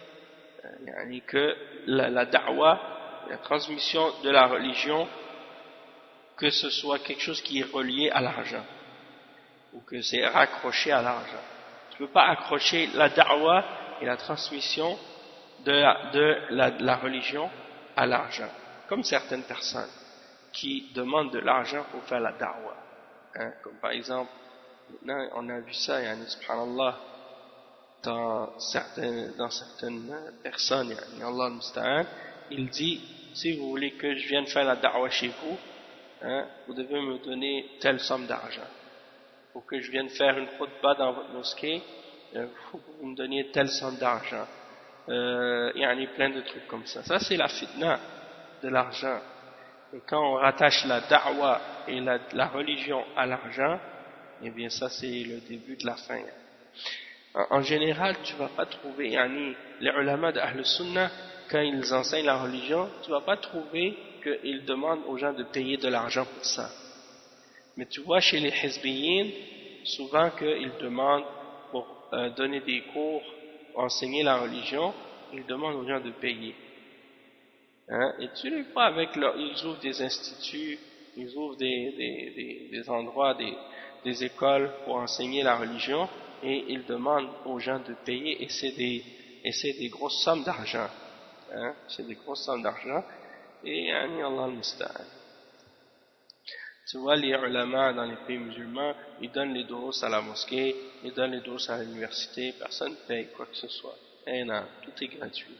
Speaker 1: que la, la da'wa, la transmission de la religion, que ce soit quelque chose qui est relié à l'argent ou que c'est raccroché à l'argent. Tu ne peux pas accrocher la da'wa et la transmission de la, de la, de la religion à l'argent, comme certaines personnes qui demandent de l'argent pour faire la da'wa, hein, comme par exemple maintenant on a vu ça, yani, subhanallah, dans certaines, dans certaines personnes, yani, Allah al-Musta'an, il dit, si vous voulez que je vienne faire la da'wa chez vous, hein, vous devez me donner telle somme d'argent. Pour que je vienne faire une khutbah dans votre mosquée, il euh, faut que vous me donniez telle somme d'argent. Euh, il y en a plein de trucs comme ça. Ça, c'est la fitna de l'argent. Et quand on rattache la da'wa et la, la religion à l'argent, eh bien ça, c'est le début de la fin. En, en général, tu ne vas pas trouver, yani, les ulama de Ahl Sunnah, quand ils enseignent la religion, tu ne vas pas trouver qu'ils demandent aux gens de payer de l'argent pour ça. Mais tu vois chez les hizbiyin, souvent qu'ils demandent pour euh, donner des cours, enseigner la religion, ils demandent aux gens de payer. Hein? Et tu les vois avec leur, ils ouvrent des instituts, ils ouvrent des, des, des, des endroits, des, des écoles pour enseigner la religion, et ils demandent aux gens de payer, et c'est des, et c'est des grosses sommes d'argent. Hein? C'est des grosses sommes d'argent, et yani Allah al-Musta'an. Tu vois, les ulama dans les pays musulmans, ils donnent les durous à la mosquée, ils donnent les durous à l'université, personne ne paye quoi que ce soit. Eh non, tout est gratuit.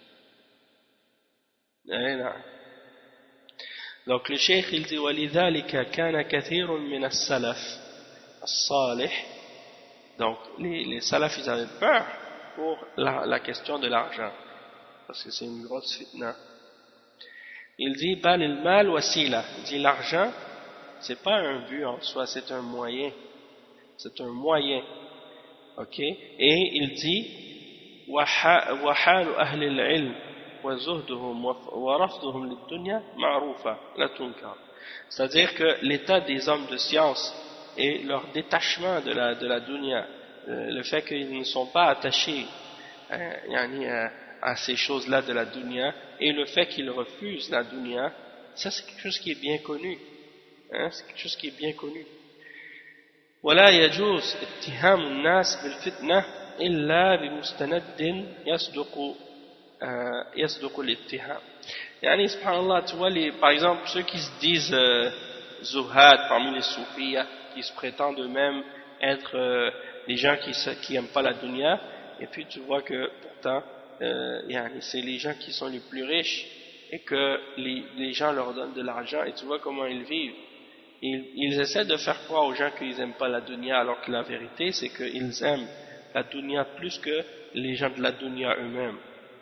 Speaker 1: Eh non. Donc le cheikh il dit وَلِذَلِكَ كَانَ كَثِيرٌ مِنَ السَّلَفِ الصَّالِحِ. Donc les, les salafs ils avaient peur pour la, la question de l'argent, parce que c'est une grosse fitna. Il dit بَلِ الْمَالُ وَسِيلَةٌ. Il dit l'argent, c'est pas un but en soi, c'est un moyen. C'est un moyen. Ok? Et il dit وَحَالُ أَهْلِ الْعِلْمِ وَزُهْدُهُمْ وَرَفْضُهُمْ لِلدُّنْيَا مَعْرُوفًا لَا تُنْكَرُ. C'est-à-dire que l'état des hommes de science et leur détachement de la, de la dunya, le fait qu'ils ne sont pas attachés euh, yani, euh, à ces choses-là de la dunya, et le fait qu'ils refusent la dunya, ça c'est quelque chose qui est bien connu. Hein, c'est quelque chose qui est bien connu. ولا يجوز اتهام الناس بالفتنة إلا بمستند يصدق يصدق الاتهام. يعني سبحان الله, tu vois les, par exemple ceux qui se disent euh, zuhad parmi les soufis, qui se prétendent eux-mêmes être euh, les gens qui qui n'aiment pas la dunya, et puis tu vois que pourtant euh, yani, c'est les gens qui sont les plus riches et que les, les gens leur donnent de l'argent, et tu vois comment ils vivent. Ils, ils essaient de faire croire aux gens qu'ils n'aiment pas la dunya, alors que la vérité c'est qu'ils aiment la dunya plus que les gens de la dunya eux-mêmes.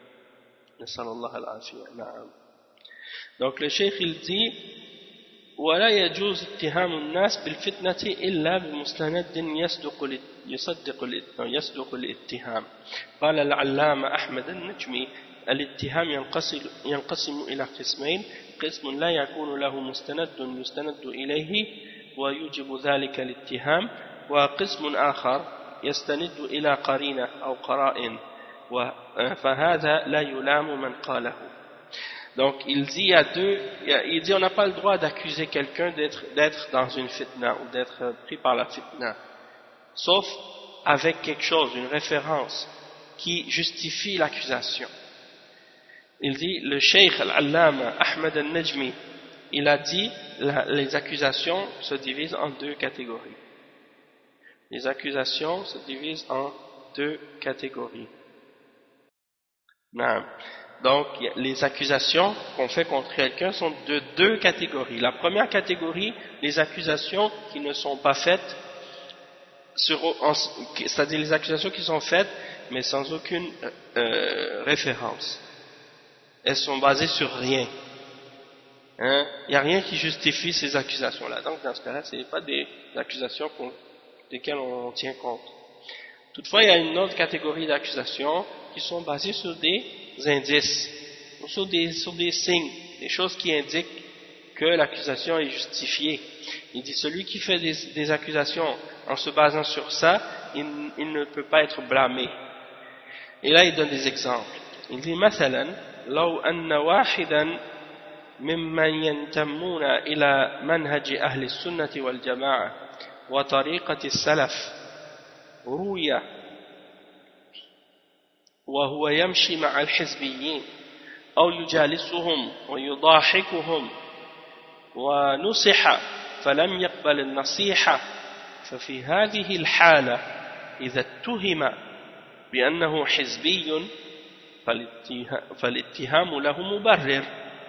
Speaker 1: Donc le cheikh il dit ولا يجوز اتهام الناس بالفتنة إلا بمستند يصدق يصدق يصدق الاتهام. قال العلامة أحمد النجمي الاتهام ينقسم ينقسم إلى قسمين: قسم لا يكون له مستند يستند إليه ويوجب ذلك الاتهام، وقسم آخر يستند إلى قرينة أو قرائن فهذا لا يلام من قاله. Donc il dit, il y a deux, il dit on n'a pas le droit d'accuser quelqu'un d'être d'être dans une fitna ou d'être pris par la fitna, sauf avec quelque chose, une référence qui justifie l'accusation. il dit, le Cheikh Al-Allama Ahmed Al-Najmi, il a dit, la, les accusations se divisent en deux catégories. Les accusations se divisent en deux catégories. Non. Donc, les accusations qu'on fait contre quelqu'un sont de deux catégories. La première catégorie, les accusations qui ne sont pas faites, c'est-à-dire les accusations qui sont faites, mais sans aucune euh, référence. Elles sont basées sur rien. Hein? Il n'y a rien qui justifie ces accusations-là. Donc, dans ce cas-là, ce n'est pas des accusations desquelles on tient compte. Toutefois, il y a une autre catégorie d'accusations qui sont basées sur des indices, sur des, sur des signes, des choses qui indiquent que l'accusation est justifiée. Il dit, celui qui fait des, des accusations en se basant sur ça, il, il ne peut pas être blâmé. Et là, il donne des exemples. Il dit, مثلا لو أن واحدا ممن ينتمون إلى منهج أهل السنة والجماعة وطريقة السلف روي وهو يمشي مع الحزبيين أو يجالسهم ويضاحكهم ونصح فلم يقبل النصيحة ففي هذه الحالة إذا اتهم بأنه حزبي فالاتهام له مبرر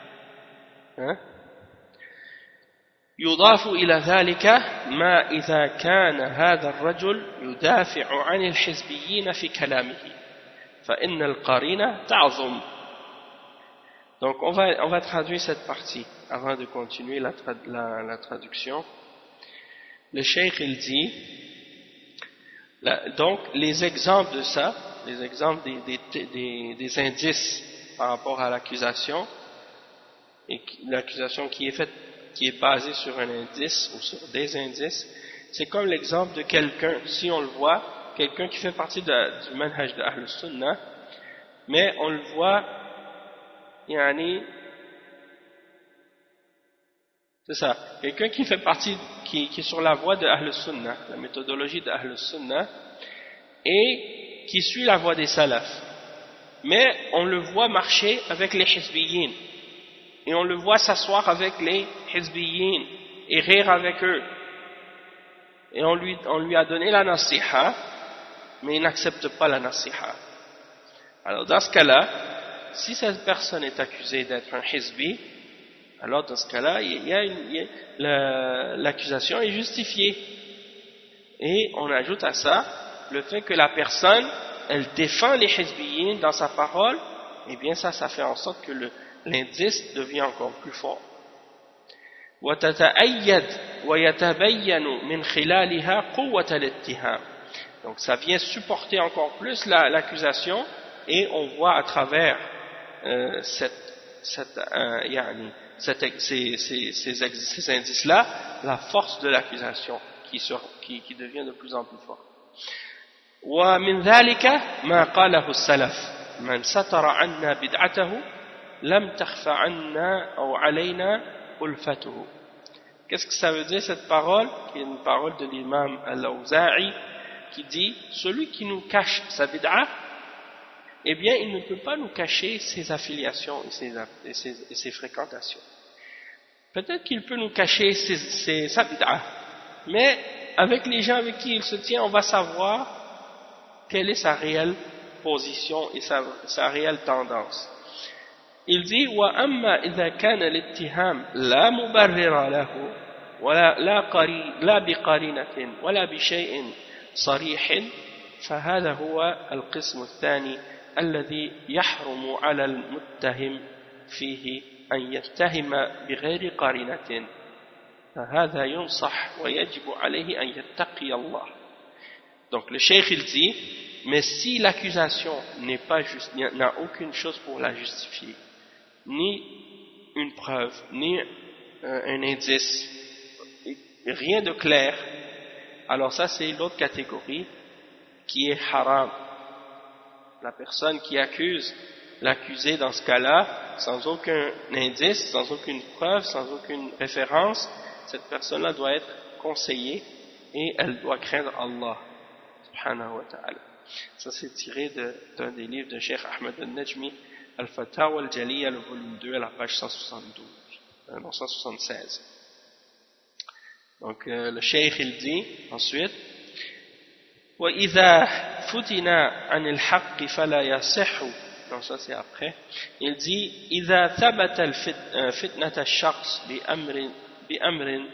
Speaker 1: يضاف إلى ذلك ما إذا كان هذا الرجل يدافع عن الحزبيين في كلامه فإن القرينة تعظم. Donc on va, on va traduire cette partie avant de continuer la, la, la traduction. Le cheikh il dit, la, donc les exemples de ça, les exemples des, des, des, des indices par rapport à l'accusation, et l'accusation qui est faite, qui est basée sur un indice ou sur des indices, c'est comme l'exemple de quelqu'un, si on le voit, quelqu'un qui fait partie de, du manhaj de Ahl Sunnah, mais on le voit, yani, c'est ça, quelqu'un qui fait partie, qui, qui est sur la voie de Ahl Sunnah, la méthodologie de Ahl Sunnah, et qui suit la voie des salafs, mais on le voit marcher avec les hizbiyin, et on le voit s'asseoir avec les hizbiyin, et rire avec eux, et on lui, on lui a donné la nasiha, mais il n'accepte pas la nasiha. Alors dans ce cas-là, si cette personne est accusée d'être un hizbi, alors dans ce cas-là, il y a une, il y a, l'accusation est justifiée. Et on ajoute à ça le fait que la personne, elle défend les hizbiyin dans sa parole, et bien ça, ça fait en sorte que le, l'indice devient encore plus fort. وَتَتَأَيَّدْ وَيَتَبَيَّنُ مِنْ خِلَالِهَا قُوَّةَ الاتهام. Donc ça vient supporter encore plus la, l'accusation, et on voit à travers euh, cette, cette, euh, yani, cette, ces, ces, ces, ces indices-là la force de l'accusation qui, qui, qui devient de plus en plus forte. ومن ذلك ما قاله السلف من ستر عنا بدعته لم تخف عنا أو علينا ألفته. Qu'est-ce que ça veut dire cette parole, qui est une parole de l'imam Al-Awza'i, qui dit, celui qui nous cache sa bid'a, eh bien il ne peut pas nous cacher ses affiliations et ses, et ses, et ses fréquentations. Peut-être qu'il peut nous cacher ses, ses, sa bid'a, mais avec les gens avec qui il se tient, on va savoir quelle est sa réelle position et sa, sa réelle tendance. Il dit وَأَمَّا إِذَا كَانَ الاتهام لا مبرر له ولا لا قري لا بقرينة ولا بشيء صريح فهذا هو القسم الثاني الذي يحرم على المتهم فيه أن يتهم بغير قرينة فهذا ينصح ويجب عليه أن يتقي الله. Donc le cheikh il dit, mais si l'accusation n'est pas juste, n'a aucune chose pour la justifier, ni une preuve, ni euh, un indice, rien de clair, alors ça c'est l'autre catégorie qui est haram. La personne qui accuse l'accusé dans ce cas-là, sans aucun indice, sans aucune preuve, sans aucune référence, cette personne-là doit être conseillée et elle doit craindre Allah subhanahu wa ta'ala. Ça c'est tiré de, d'un des livres de Cheikh Ahmed Al-Najmi Al-Fatawa al-Jaliya, le volume deux, à la page cent soixante-douze, euh, non, cent soixante-seize. Donc euh, le cheikh il dit ensuite وَإِذَا فُتِنَ عَنِ الْحَقِّ فَلَا يَصِحُّ. Non, ça c'est après. Il dit إِذَا ثَبَتَ الْفِتْنَةَ الشَّخْص بِأَمْرٍ بِأَمْرٍ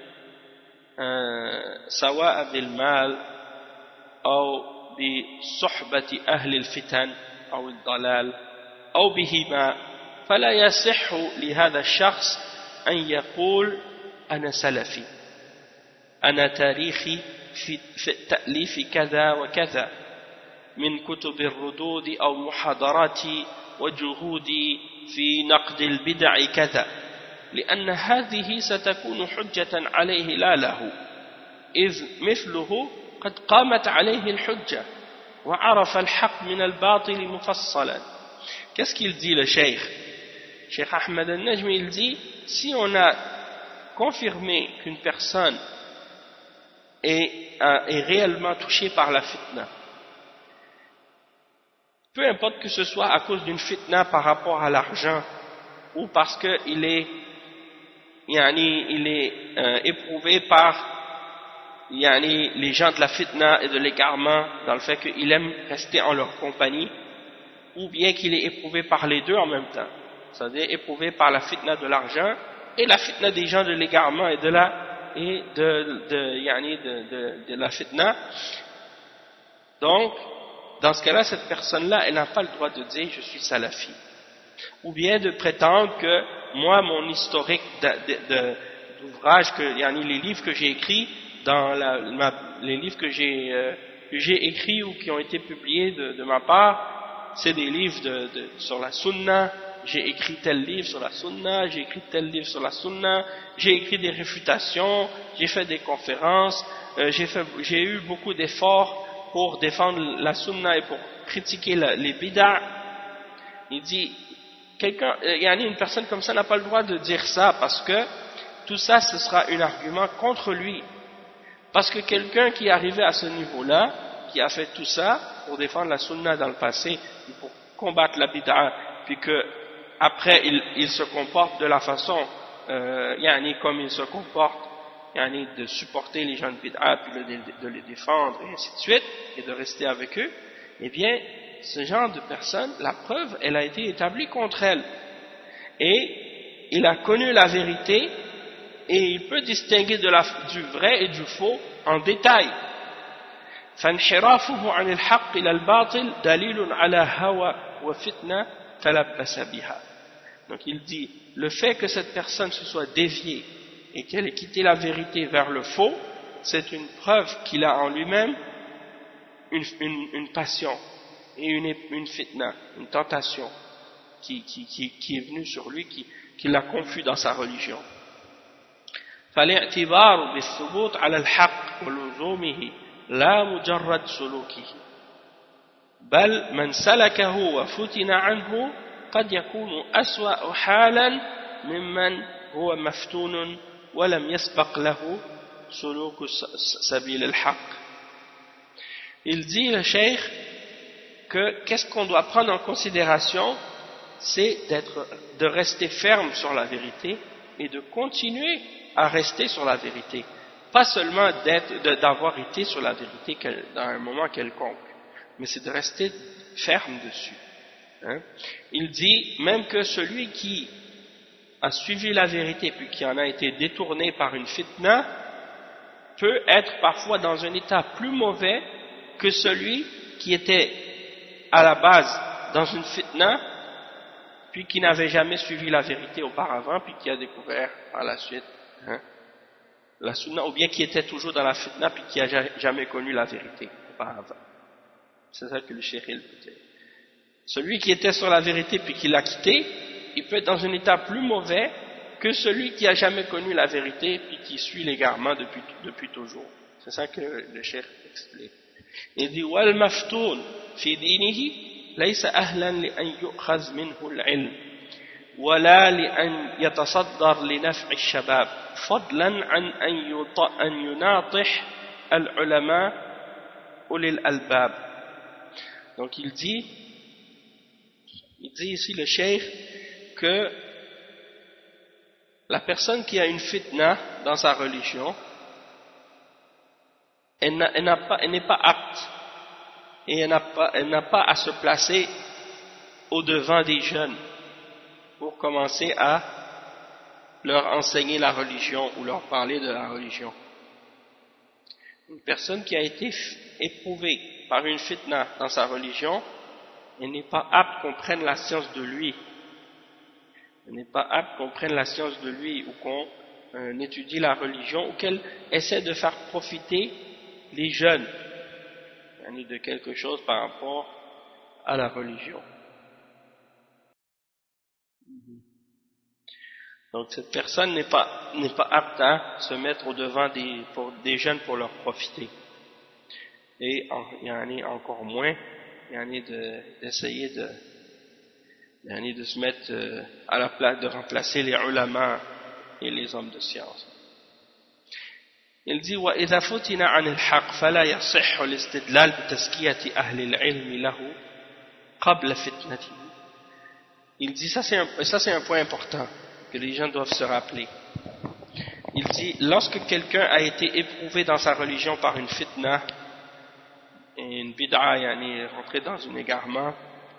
Speaker 1: سواء بالمال أو بصحبة أهل الفتن أو الضلال أو بهما فلا يصح لهذا الشخص أن يقول أنا سلفي أنا تاريخي في تأليف كذا وكذا من كتب الردود أو محاضراتي وجهودي في نقد البدع كذا لأن هذه ستكون حجة عليه لا له إذ مثله قد قامت عليه الحجة وعرف الحق من الباطل مفصلا. Qu'est-ce qu'il dit le cheikh? Cheikh Ahmed al-Najmi il dit si on a confirmé qu'une personne est, est réellement touchée par la fitna, peu importe que ce soit à cause d'une fitna par rapport à l'argent ou parce qu'il est Yani, il est euh, éprouvé par yani, les gens de la fitna et de l'égarement dans le fait qu'il aime rester en leur compagnie, ou bien qu'il est éprouvé par les deux en même temps, c'est-à-dire éprouvé par la fitna de l'argent et la fitna des gens de l'égarement et de la et de, de, yani, de, de, de la fitna. Donc dans ce cas-là, cette personne-là, elle n'a pas le droit de dire je suis salafi, ou bien de prétendre que moi, mon historique d'ouvrage, que, yani les livres que j'ai écrits, dans la, ma, les livres que j'ai euh, écrits ou qui ont été publiés de, de ma part, c'est des livres de, de, sur la sunna. J'ai écrit tel livre sur la sunna, j'ai écrit tel livre sur la sunna, j'ai écrit des réfutations, j'ai fait des conférences, euh, j'ai eu beaucoup d'efforts pour défendre la sunna et pour critiquer la, les bid'a. Il dit quelqu'un, il y a une personne comme ça n'a pas le droit de dire ça parce que tout ça ce sera un argument contre lui, parce que quelqu'un qui est arrivé à ce niveau-là, qui a fait tout ça pour défendre la sunna dans le passé, pour combattre la bid'a, puis que après il, il se comporte de la façon euh, yani comme il se comporte, yani de supporter les gens de bid'a puis de, de les défendre et ainsi de suite et de rester avec eux, eh bien ce genre de personne, la preuve, elle a été établie contre elle. Et il a connu la vérité et il peut distinguer de la, du vrai et du faux en détail. فانحرافه عن الحق إلى الباطل دليل على هوى وفتنة تلبس بها. Donc il dit, le fait que cette personne se soit déviée et qu'elle ait quitté la vérité vers le faux, c'est une preuve qu'il a en lui-même une, une, une passion et une, une fitna, une tentation qui, qui, qui, qui est venue sur lui, qui, qui l'a confus dans sa religion. فالاعتبار بالثبوت على الحق ولزومه لا مجرد سلوكه بل من سلكه وفتن عنه قد يكون أسوأ حالا ممن هو مفتون ولم يسبق له سلوك سبيل الحق. Il dit le cheikh que qu'est-ce qu'on doit prendre en considération, c'est d'être, de rester ferme sur la vérité et de continuer à rester sur la vérité, pas seulement d'être, d'avoir été sur la vérité dans un moment quelconque, mais c'est de rester ferme dessus. Hein? Il dit même que celui qui a suivi la vérité puis qui en a été détourné par une fitna peut être parfois dans un état plus mauvais que celui qui était à la base dans une fitna puis qui n'avait jamais suivi la vérité auparavant puis qui a découvert par la suite hein, la sunna, ou bien qui était toujours dans la fitna puis qui n'a jamais connu la vérité auparavant. C'est ça que le cheikh il peut dire. Celui qui était sur la vérité puis qui l'a quitté, il peut être dans un état plus mauvais que celui qui n'a jamais connu la vérité puis qui suit l'égarement depuis, depuis toujours. C'est ça que le cheikh explique. Il dit wal maftoun fi dinihi laysa ahlan li an yu'khaz minhu al-ilm wala li an yatasaddar li naf'i al-shabab fadlan an an yunatih al-ulama ulil albab. Donc il dit Il dit ici le cheikh que la personne qui a une fitna dans sa religion, elle n'a pas, elle n'est pas apte et elle n'a pas, elle n'a pas à se placer au devant des jeunes pour commencer à leur enseigner la religion ou leur parler de la religion. Une personne qui a été éprouvée par une fitna dans sa religion, elle n'est pas apte qu'on prenne la science de lui. Elle n'est pas apte qu'on prenne la science de lui ou qu'on euh, étudie la religion ou qu'elle essaie de faire profiter les jeunes de quelque chose par rapport à la religion. Donc cette personne n'est pas, n'est pas apte à se mettre au devant des, pour, des jeunes pour leur profiter. Et en, il y en a encore moins, il y en a de, d'essayer de, il y en a de se mettre euh, à la place, de remplacer les ulama et les hommes de science. Il dit وَإِذَا فُتِنَ عَنِ الْحَقِّ فَلَا يَصِحُّ الْإِسْتِدْلَالُ بِتَزْكِيَةِ أَهْلِ الْعِلْمِ لَهُ قَبْلَ فِتْنَتِهِ. Il dit, ça c'est un, ça c'est un point important que les gens doivent se rappeler. Il dit, lorsque quelqu'un a été éprouvé dans sa religion par une fitna, une bid'a, yani rentré dans un égarement,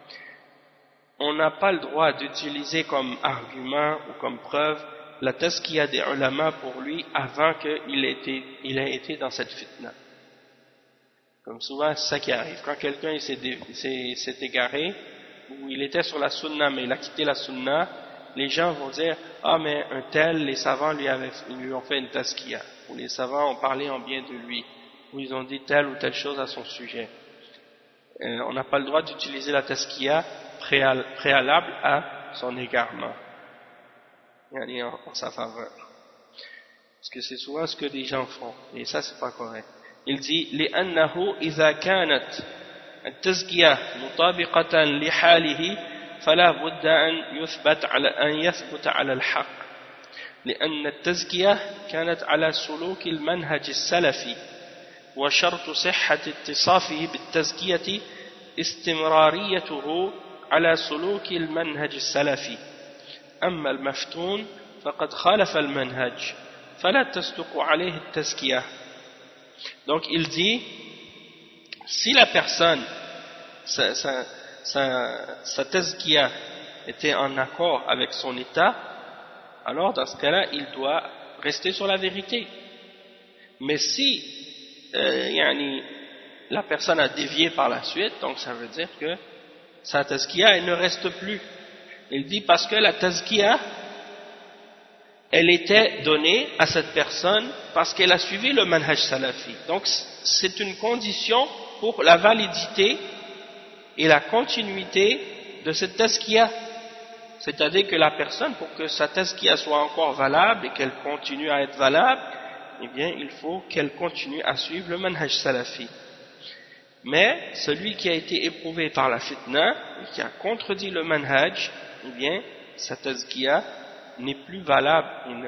Speaker 1: on n'a pas le droit d'utiliser comme argument ou comme preuve la tazkiya des ulama pour lui avant qu'il ait été, il ait été dans cette fitna. Comme souvent, c'est ça qui arrive. Quand quelqu'un s'est égaré, ou il était sur la sunna, mais il a quitté la sunna, les gens vont dire « Ah, mais un tel, les savants lui, avaient, lui ont fait une tazkiya. » Ou les savants ont parlé en bien de lui. Ou ils ont dit telle ou telle chose à son sujet. Euh, on n'a pas le droit d'utiliser la tazkiya préalable à son égarement. En, en sa faveur. Parce que c'est souvent ce que les gens font. Et ça, c'est pas correct. Il dit لأنه إذا كانت التزكية مطابقة لحاله فلا بد أن يثبت على أن يثبت على الحق لأن التزكية كانت على سلوك المنهج السلفي وشرط صحة اتصافه بالتزكية استمراريته على سلوك المنهج السلفي أما المفتون فقد خالف المنهج فلا تصدق عليه التزكية. Donc il dit, si la personne, sa, sa, sa, sa tazkiya était en accord avec son état, alors dans ce cas-là, il doit rester sur la vérité. Mais si euh, yani, la personne a dévié par la suite, donc ça veut dire que sa tazkiya, elle ne reste plus. Il dit parce que la tazkiya, elle était donnée à cette personne parce qu'elle a suivi le manhaj salafi. Donc c'est une condition pour la validité et la continuité de cette tazkiya. C'est-à-dire que la personne, pour que sa tazkiya soit encore valable et qu'elle continue à être valable, eh bien il faut qu'elle continue à suivre le manhaj salafi. Mais celui qui a été éprouvé par la fitna et qui a contredit le manhaj, eh bien sa tazkiya n'est plus valable,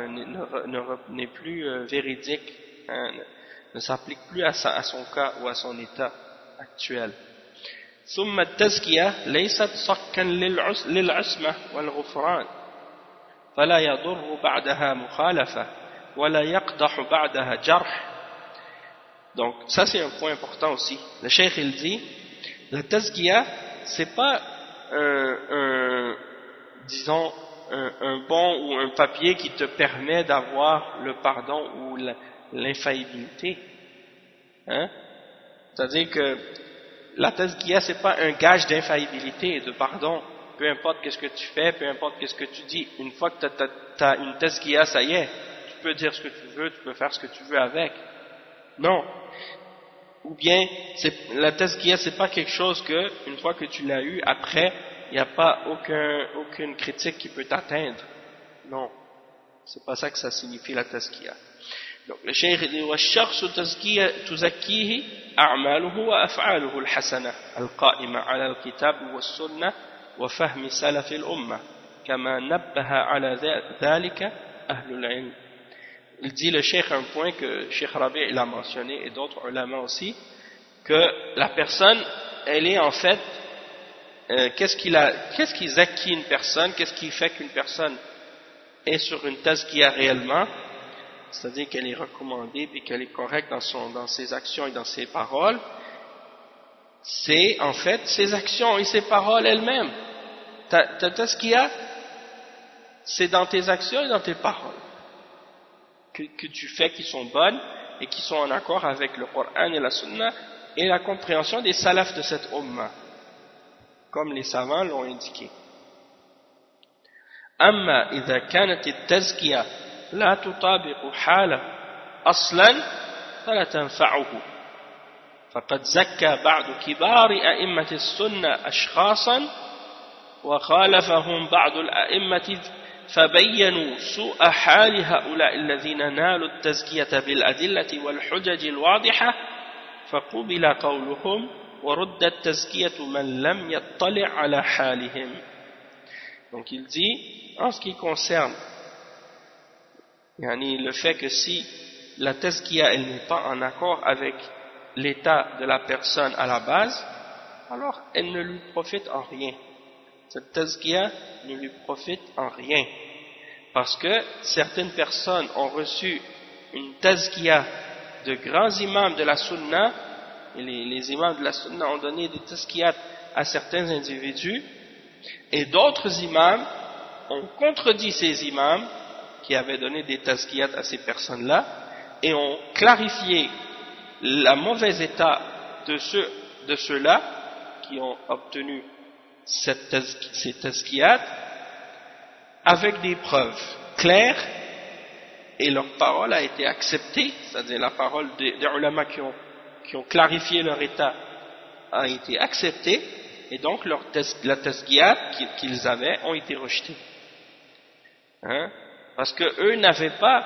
Speaker 1: n'est plus euh, véridique, hein, ne, ne s'applique plus à, sa, à son cas ou à son état actuel. ثم التزكية ليست صكا للعصمة والغفران فلا يضر بعدها مخالفة ولا يقدح بعدها جرح. Donc ça c'est un point important aussi. Le cheikh il dit, la tazkiya c'est pas un, un disons Un, un bon ou un papier qui te permet d'avoir le pardon ou l'infaillibilité. Hein? C'est-à-dire que la tazkiya c'est pas un gage d'infaillibilité et de pardon. Peu importe qu'est-ce que tu fais, peu importe qu'est-ce que tu dis. Une fois que tu as une tazkiya, ça y est, tu peux dire ce que tu veux, tu peux faire ce que tu veux avec. Non. Ou bien la tazkiya c'est pas quelque chose que une fois que tu l'as eu, après il n'y a pas aucun, aucune critique qui peut t'atteindre. Non. C'est pas ça que ça signifie la tazkiya. Donc le cheikh dit وَالشَّخْصُ تُزَكِّيهِ أَعْمَالُهُ وَأَفْعَالُهُ الْحَسَنَةِ الْقَائِمَةِ عَلَى الْكِتَابِ وَالسُّنَّةِ وَفَهْمِ سَلَفِ الْأُمَّةِ كَمَا نَبَّهَ عَلَى ذَلِكَ أَهْلُ الْعِلْمِ. Il dit le cheikh un point que Cheikh Rabi il a mentionné et d'autres ulama aussi, que la personne elle est en fait euh, qu'est-ce qu'il a, qu'est-ce qui zaki une personne, qu'est-ce qui fait qu'une personne est sur une tazkiya réellement, c'est-à-dire qu'elle est recommandée et qu'elle est correcte dans, son, dans ses actions et dans ses paroles, c'est en fait ses actions et ses paroles elles-mêmes. Ta, ta tazkiya, c'est dans tes actions et dans tes paroles que, que tu fais qui sont bonnes et qui sont en accord avec le Coran et la Sunna et la compréhension des salafs de cette ummah, comme les savants l'ont indiqué. أما إذا كانت التزكية لا تطابق حاله أصلا فلا تنفعه فقد زكى بعض كبار أئمة السنة أشخاصا وخالفهم بعض الأئمة فبينوا سوء حال هؤلاء الذين نالوا التزكية بالأدلة والحجج الواضحة فقبل قولهم ورد التزكية من لم يطلع على حالهم. Donc il dit, en ce qui concerne yani, le fait que si la tazkiya elle n'est pas en accord avec l'état de la personne à la base, alors elle ne lui profite en rien. Cette tazkiya ne lui profite en rien. Parce que certaines personnes ont reçu une tazkiya de grands imams de la sunna, et les, les imams de la sunna ont donné des tazkiyat à certains individus, et d'autres imams ont contredit ces imams qui avaient donné des tazkiyat à ces personnes-là et ont clarifié le mauvais état de ceux de ceux-là qui ont obtenu cette tazk, ces tazkiyat avec des preuves claires, et leur parole a été acceptée, c'est-à-dire la parole des, des ulama qui ont, qui ont clarifié leur état a été acceptée, et donc leur taz, la tazkiyat qu'ils avaient ont été rejetées. Hein? Parce que eux n'avaient pas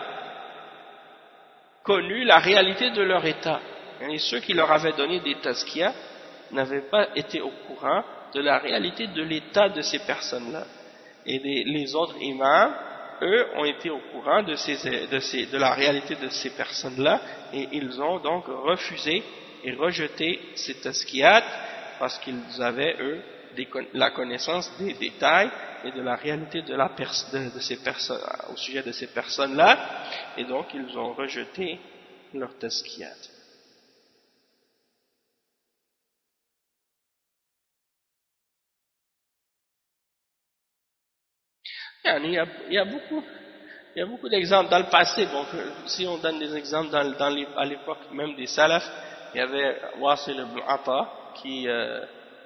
Speaker 1: connu la réalité de leur état. Et ceux qui leur avaient donné des tazkiyat n'avaient pas été au courant de la réalité de l'état de ces personnes-là. Et les, les autres imams, eux, ont été au courant de, ces, de, ces, de la réalité de ces personnes-là, et ils ont donc refusé et rejeté ces tazkiyat parce qu'ils avaient, eux, des, la connaissance des détails et de la réalité de, la pers de, de ces personnes, au sujet de ces personnes-là, et donc ils ont rejeté leur tazkiyat. Il y a, il y a beaucoup, il y a beaucoup d'exemples dans le passé. Bon, si on donne des exemples dans, dans les, à l'époque même des salafs, il y avait Wasil ibn Ata qui, euh,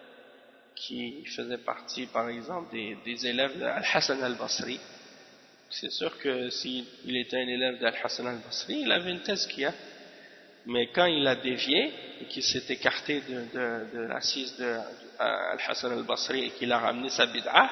Speaker 1: qui faisait partie, par exemple, des, des élèves d'Al-Hassan al-Basri. C'est sûr que s'il était un élève d'Al-Hassan al-Basri, il avait une tazkiyah. Mais quand il a dévié et qu'il s'est écarté de, de, de l'assise d'Al-Hassan al-Basri et qu'il a ramené sa bid'ah,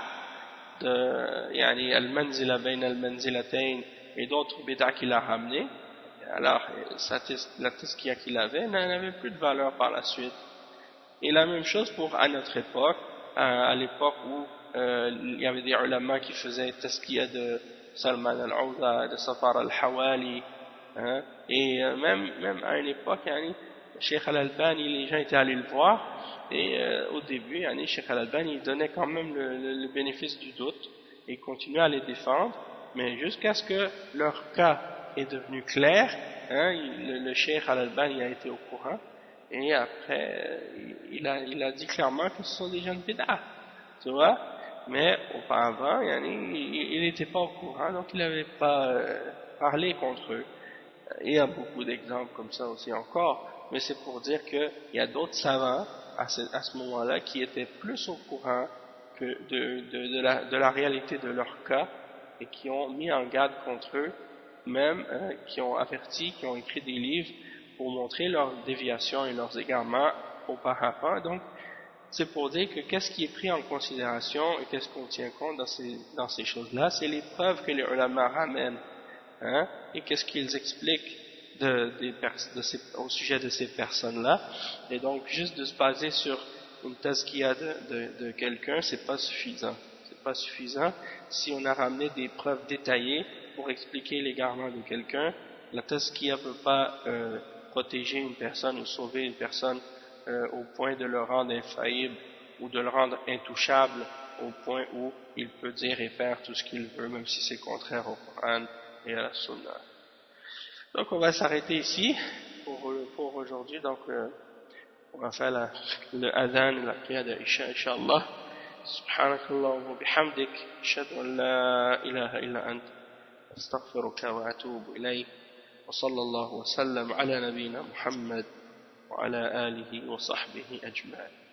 Speaker 1: de yani al-manzila bain al-manzilatayn et d'autres bid'ah qu'il a ramené, alors sa, la tazkiyah qu'il avait n'avait plus de valeur par la suite. Et la même chose pour à notre époque, à, à l'époque où euh, il y avait des ulama qui faisaient tazkiyah de Salman al-Awda, de Safar al-Hawali, hein, et euh, même, même à une époque, yani, Cheikh al-Albani, les gens étaient allés le voir, et euh, au début, yani, Cheikh al-Albani il donnait quand même le, le, le bénéfice du doute, et continuait à les défendre, mais jusqu'à ce que leur cas est devenu clair, hein, il, le, le Cheikh al-Albani a été au courant, et après, il a, il a dit clairement que ce sont des gens de bid'ah, tu vois, mais auparavant, yani, il n'était pas au courant, donc il n'avait pas euh, parlé contre eux. Il y a beaucoup d'exemples comme ça aussi encore, mais c'est pour dire qu'il y a d'autres savants à ce, à ce moment-là qui étaient plus au courant que de, de, de, la, de la réalité de leur cas et qui ont mis en garde contre eux, même euh, qui ont averti, qui ont écrit des livres pour montrer leurs déviations et leurs égarements auparavant. Donc, c'est pour dire que qu'est-ce qui est pris en considération et qu'est-ce qu'on tient compte dans ces, dans ces choses-là, c'est les preuves que les ulama ramènent. Hein, et qu'est-ce qu'ils expliquent de, de, de ces, au sujet de ces personnes-là. Et donc, juste de se baser sur une tazkiyah de, de, de quelqu'un, c'est pas suffisant. C'est pas suffisant. Si on a ramené des preuves détaillées pour expliquer l'égarement de quelqu'un, la tazkiyah ne peut pas euh, protéger une personne ou sauver une personne euh, au point de le rendre infaillible ou de le rendre intouchable au point où il peut dire et faire tout ce qu'il veut, même si c'est contraire au Coran et à la Sunna. Donc on va s'arrêter ici pour, pour aujourd'hui. Donc euh, on va faire la, le adhan et la prière de Isha, Inch'Allah. Subhanakallahumma bihamdik, ashhadu an la ilaha illa ant, astaghfiruka wa atubu ilayk, wa sallallahu wa sallam ala nabiyyina Muhammad wa ala alihi wa sahbihi ajma'in.